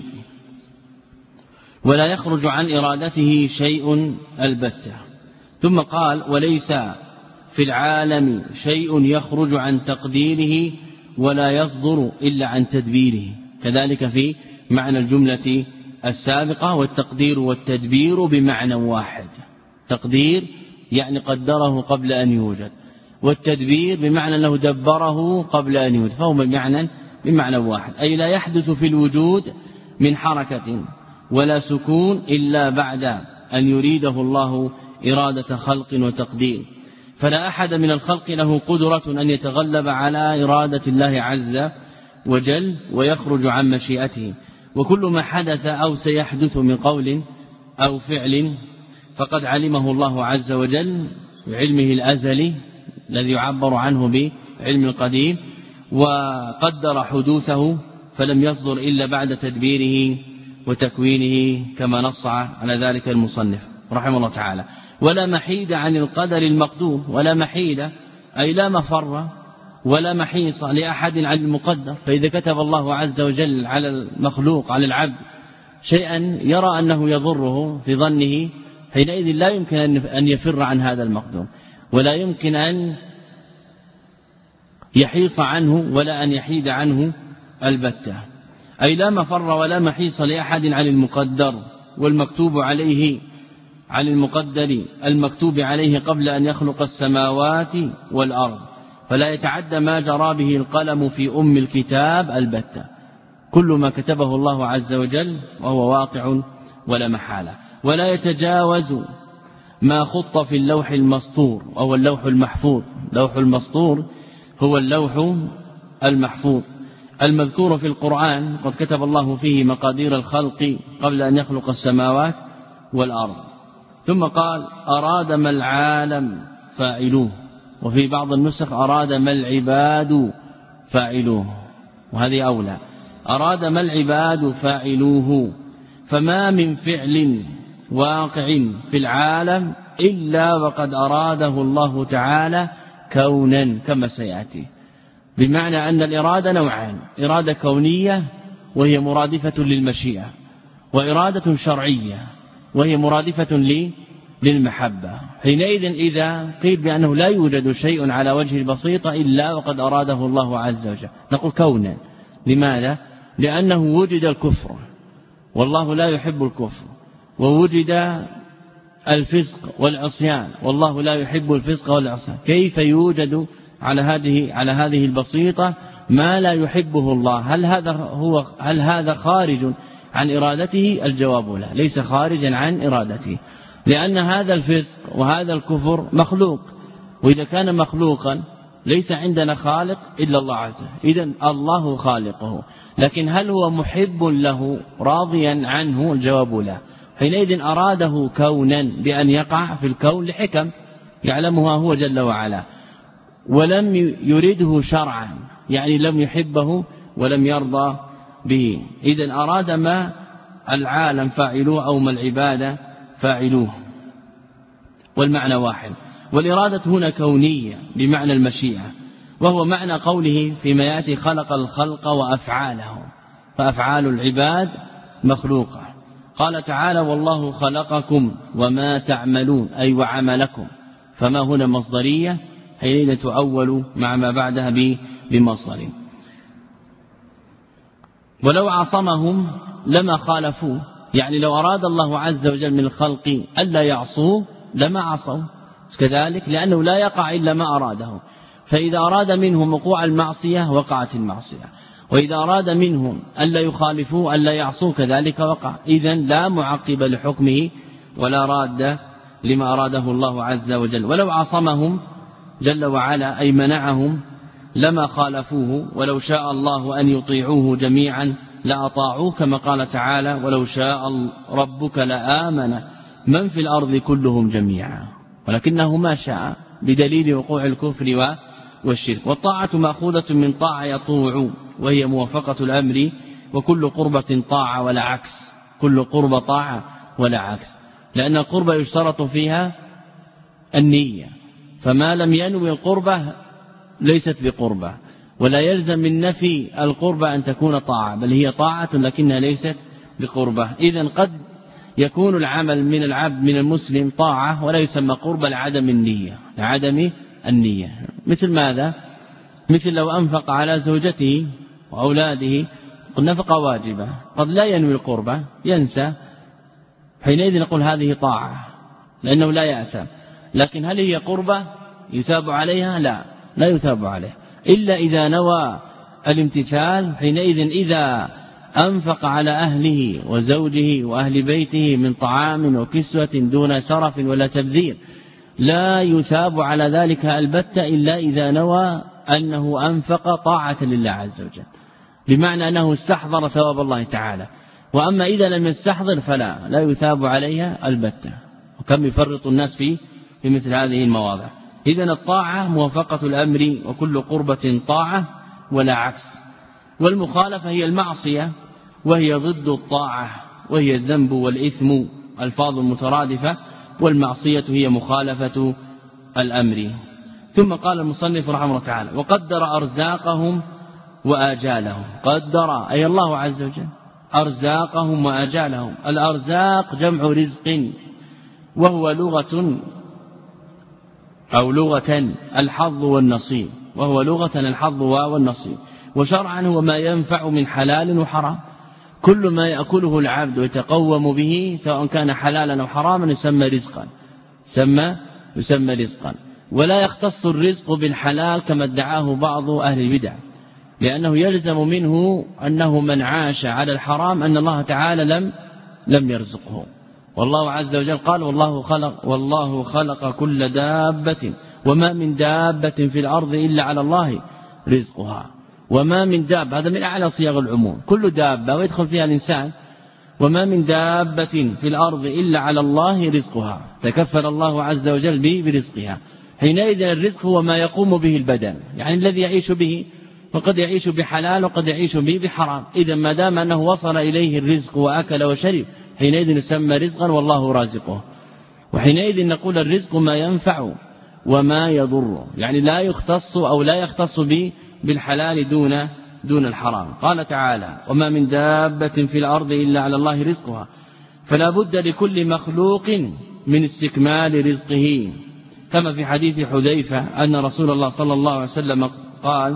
ولا يخرج عن إرادته شيء البتة. ثم قال: وليس في العالم شيء يخرج عن تقديره ولا يصدر إلا عن تدبيره. كذلك في معنى الجملة السابقة، والتقدير والتدبير بمعنى واحد. تقدير يعني قدره قبل أن يوجد، والتدبير بمعنى أنه دبره قبل أن يوجد، فهو بمعنى واحد، أي لا يحدث في الوجود من حركة ولا سكون إلا بعد أن يريده الله إرادة خلق وتقدير. فلا أحد من الخلق له قدرة أن يتغلب على إرادة الله عز وجل ويخرج عن مشيئته. وكل ما حدث أو سيحدث من قول أو فعل فقد علمه الله عز وجل بعلمه الأزلي الذي يعبر عنه بعلم القديم، وقدر حدوثه فلم يصدر إلا بعد تدبيره وتكوينه كما نص على ذلك المصنف رحمه الله تعالى. ولا محيد عن القدر المقدور، ولا محيد أي لا مفر ولا محيص لأحد عن المقدر. فإذا كتب الله عز وجل على المخلوق على العبد شيئا يرى أنه يضره في ظنه، حينئذ لا يمكن أن يفر عن هذا المقدور، ولا يمكن أن يحيص عنه ولا أن يحيد عنه البتة. أي لا مفر ولا محيص لأحد عن المقدر والمكتوب عليه، عن المقدر المكتوب عليه قبل أن يخلق السماوات والأرض، فلا يتعدى ما جرى به القلم في أم الكتاب البتة. كل ما كتبه الله عز وجل وهو واقع ولا محالة. ولا يتجاوز ما خط في اللوح المسطور وهو اللوح المحفوظ. اللوح المسطور هو اللوح المحفوظ المذكور في القرآن، قد كتب الله فيه مقادير الخلق قبل أن يخلق السماوات والأرض. ثم قال أراد ما العالم فاعلوه، وفي بعض النسخ أراد ما العباد فاعلوه، وهذه أولى. أراد ما العباد فاعلوه، فما من فعل واقع في العالم إلا وقد أراده الله تعالى كونا كما سيأتي. بمعنى أن الإرادة نوعان: إرادة كونية وهي مرادفة للمشيئة، وإرادة شرعية وهي مرادفة للمحبة. حينئذ إذا قيل بأنه لا يوجد شيء على وجه البسيطة إلا وقد أراده الله عز وجل، نقول كونا. لماذا؟ لأنه وجد الكفر والله لا يحب الكفر، ووجد الفسق والعصيان والله لا يحب الفسق والعصيان. كيف يوجد على هذه البسيطة ما لا يحبه الله؟ هل هذا خارج عن إرادته؟ الجواب لا، ليس خارجا عن إرادته، لأن هذا الفسق وهذا الكفر مخلوق، وإذا كان مخلوقا ليس عندنا خالق إلا الله عز وجل، إذن الله خالقه. لكن هل هو محب له راضيا عنه؟ الجواب لا. حينئذ أراده كونا بأن يقع في الكون لحكم يعلمها هو جل وعلا، ولم يرده شرعا، يعني لم يحبه ولم يرضى به. إذن أراد ما العالم فاعلوه أو ما العبادة فاعلوه، والمعنى واحد. والإرادة هنا كونية بمعنى المشيئة، وهو معنى قوله فيما يأتي خلق الخلق وأفعالهم، فأفعال العباد مخلوقة. قال تعالى والله خلقكم وما تعملون، أي وعملكم، فما هنا مصدرية حينئذ تؤول مع ما بعدها بمصدر. ولو عصمهم لما خالفوه، يعني لو أراد الله عز وجل من الخلق ألا يعصوه لما عصوا كذلك، لأنه لا يقع إلا ما أراده. فإذا أراد منهم وقوع المعصية وقعت المعصية، وإذا أراد منهم ألا يخالفوه ألا يعصوه كذلك وقع. إذن لا معقب لحكمه ولا راد لما أراده الله عز وجل. ولو عصمهم جل وعلا أي منعهم لما خالفوه، ولو شاء الله أن يطيعوه جميعا لأطاعوه، كما قال تعالى ولو شاء ربك لآمن من في الأرض كلهم جميعا، ولكنه ما شاء بدليل وقوع الكفر والشرك. والطاعة مأخوذة من طاعة يطوع، وهي موافقة الأمر، وكل قربة طاعة ولا عكس، كل قربة طاعة ولا عكس، لأن القربة يشترط فيها النية، فما لم ينوي القربة ليست بقربة، ولا يلزم من نفي القربة أن تكون طاعة، بل هي طاعة لكنها ليست بقربة. إذن قد يكون العمل من العبد من المسلم طاعة ولا يسمى قربة لعدم النية، لعدم النية. مثل ماذا؟ مثل لو أنفق على زوجته وأولاده نفقة واجبة، قد لا ينوي القربة ينسى، حينئذ نقول هذه طاعة لأنه لا يأثم. لكن هل هي قربة يثاب عليها؟ لا يثاب عليها إلا إذا نوى الامتثال. حينئذ إذا أنفق على أهله وزوجه وأهل بيته من طعام وكسوة دون سرف ولا تبذير، لا يثاب على ذلك البتة إلا إذا نوى أنه أنفق طاعة لله عز وجل، بمعنى أنه استحضر ثواب الله تعالى. وأما إذا لم يستحضر لا يثاب عليها البتة. وكم يفرط الناس في مثل هذه المواضع. إذن الطاعة موافقة الأمر، وكل قربة طاعة ولا عكس. والمخالفة هي المعصية، وهي ضد الطاعة، وهي الذنب والإثم، ألفاظ مترادفة، والمعصية هي مخالفة الأمر. ثم قال المصنف رحمه الله تعالى: وقدر أرزاقهم وآجالهم. قدر أي الله عز وجل أرزاقهم وآجالهم. الأرزاق جمع رزق، وهو لغة الحظ والنصيب، وهو لغة الحظ والنصيب. وشرعا هو ما ينفع من حلال وحرام. كل ما يأكله العبد ويتقوم به سواء كان حلالا أو حراما يسمى رزقا. ولا يختص الرزق بالحلال كما ادعاه بعض أهل البدع، لأنه يلزم منه أنه من عاش على الحرام أن الله تعالى لم يرزقه. والله عز وجل قال: والله خلق كل دابة وما من دابة في الأرض إلا على الله رزقها. وما من دابة، هذا من أعلى صيغ العموم، كل دابة ويدخل فيها الإنسان. وما من دابة في الأرض إلا على الله رزقها، تكفل الله عز وجل برزقها. حينئذ الرزق هو ما يقوم به البدن، يعني الذي يعيش به، وقد يعيش بحلال وقد يعيش به بحرام. إذا ما دام أنه وصل إليه الرزق وأكل وشرب حينئذ يسمى رزقا والله رازقه. وحينئذ نقول الرزق ما ينفع وما يضر، يعني لا يختص بالحلال دون الحرام. قال تعالى: وما من دابة في الأرض إلا على الله رزقها. فلا بد لكل مخلوق من استكمال رزقه، كما في حديث حذيفة أن رسول الله صلى الله عليه وسلم قال: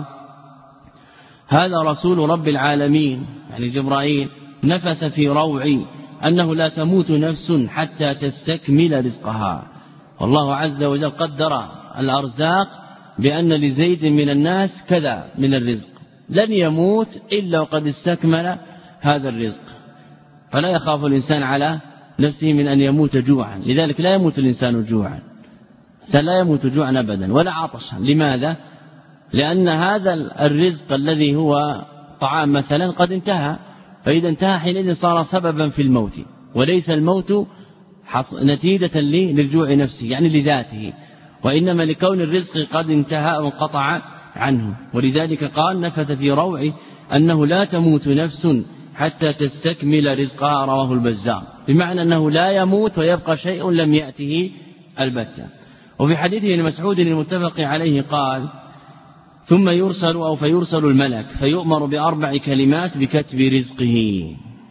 هذا رسول رب العالمين، يعني جبرائيل، نفث في روعي أنه لا تموت نفس حتى تستكمل رزقها. والله عز وجل قدر الأرزاق بأن لزيد من الناس كذا من الرزق، لن يموت إلا وقد استكمل هذا الرزق. فلا يخاف الإنسان على نفسه من أن يموت جوعا، لذلك لا يموت الإنسان جوعا، لا يموت جوعا أبدا ولا عطشا. لماذا؟ لأن هذا الرزق الذي هو طعام مثلا قد انتهى، فإذا انتهى حينئذ صار سببا في الموت، وليس الموت نتيجة للجوع نفسه يعني لذاته، وإنما لكون الرزق قد انتهى أو انقطع عنه. ولذلك قال: نفث في روعه أنه لا تموت نفس حتى تستكمل رزقها، رواه البزار، بمعنى أنه لا يموت ويبقى شيء لم يأته البتة. وفي حديثه لمسعود المتفق عليه قال: ثم فيرسل الملك فيؤمر بأربع كلمات بكتب رزقه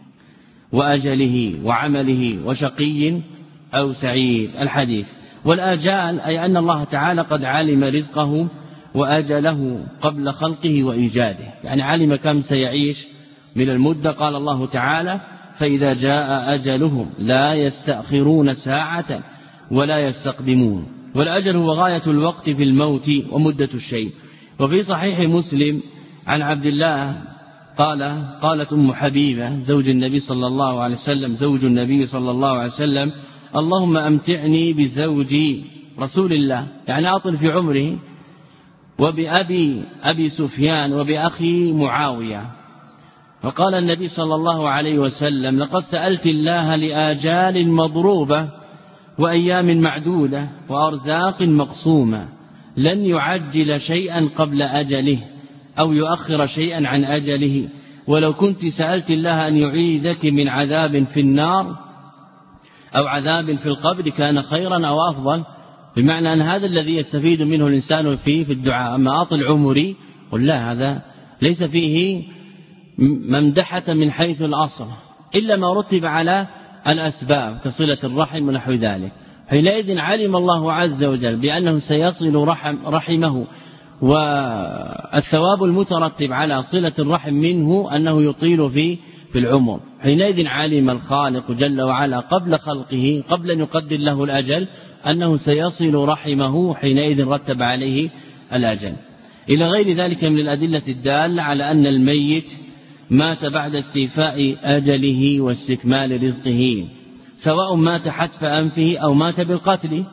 وأجله وعمله وشقي أو سعيد. الحديث. والآجال أي أن الله تعالى قد علم رزقه وأجله قبل خلقه وإيجاده، يعني علم كم سيعيش من المدة. قال الله تعالى: فإذا جاء أجلهم لا يستأخرون ساعة ولا يستقدمون. والأجل هو غاية الوقت في الموت ومدة الشيء. وفي صحيح مسلم عن عبد الله قالت أم حبيبة زوج النبي صلى الله عليه وسلم: اللهم أمتعني بزوجي رسول الله، يعني أطل في عمره، وبأبي سفيان وبأخي معاوية. فقال النبي صلى الله عليه وسلم: لقد سألت الله لآجال مضروبة وأيام معدودة وأرزاق مقسومة، لن يعجل شيئا قبل أجله أو يؤخر شيئا عن أجله. ولو كنت سألت الله أن يعيذك من عذاب في النار أو عذاب في القبر كان خيرا أو أفضل. بمعنى أن هذا الذي يستفيد منه الإنسان في الدعاء. أما أطل عمري قل لا، هذا ليس فيه ممدحة من حيث الأصل إلا ما رتب على الأسباب كصلة الرحم ونحو ذلك. حينئذ علم الله عز وجل بأنه سيصل رحمه، والثواب المترتب على صلة الرحم منه أنه يطيل في العمر. حينئذ علم الخالق جل وعلا قبل خلقه، قبل أن يقدر له الأجل، أنه سيصل رحمه، حينئذ رتب عليه الأجل. إلى غير ذلك من الأدلة الدالة على أن الميت مات بعد استيفاء أجله واستكمال رزقه، سواء مات حتف أنفه أو مات بالقتل،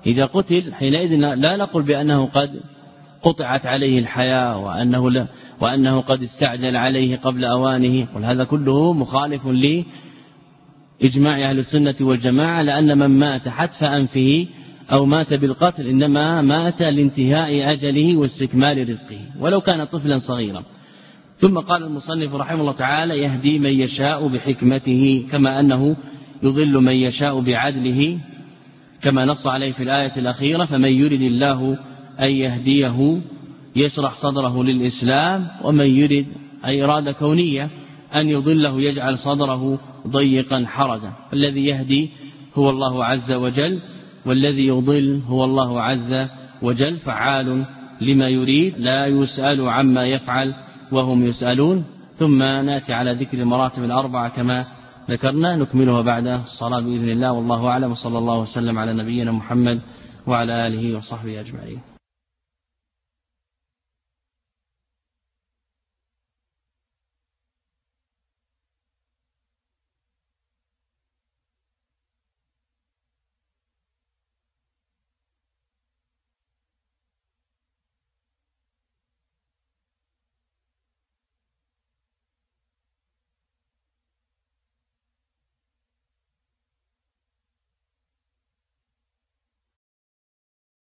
إذا قتل حينئذ لا نقول بأنه قد قطعت عليه الحياة وأنه قد استعجل عليه قبل أوانه، وهذا كله مخالف لإجماع أهل السنة والجماعة، لأن من مات حتف أنفه أو مات بالقتل إنما مات لانتهاء أجله واستكمال رزقه ولو كان طفلا صغيرا. ثم قال المصنف رحمه الله تعالى: يهدي من يشاء بحكمته، كما أنه يضل من يشاء بعدله كما نص عليه في الآية الأخيرة: فمن يرد الله أن يهديه يشرح صدره للإسلام، ومن يرد أي إرادة كونية أن يضله يجعل صدره ضيقا حرجا. الذي يهدي هو الله عز وجل، والذي يضل هو الله عز وجل، فعال لما يريد، لا يسأل عما يفعل وهم يسألون. ثم نأتي على ذكر المراتب الأربعة كما ذكرنا، نكملها بعد الصلاة بإذن الله، والله أعلم، وصلى الله وسلم على نبينا محمد وعلى آله وصحبه أجمعين.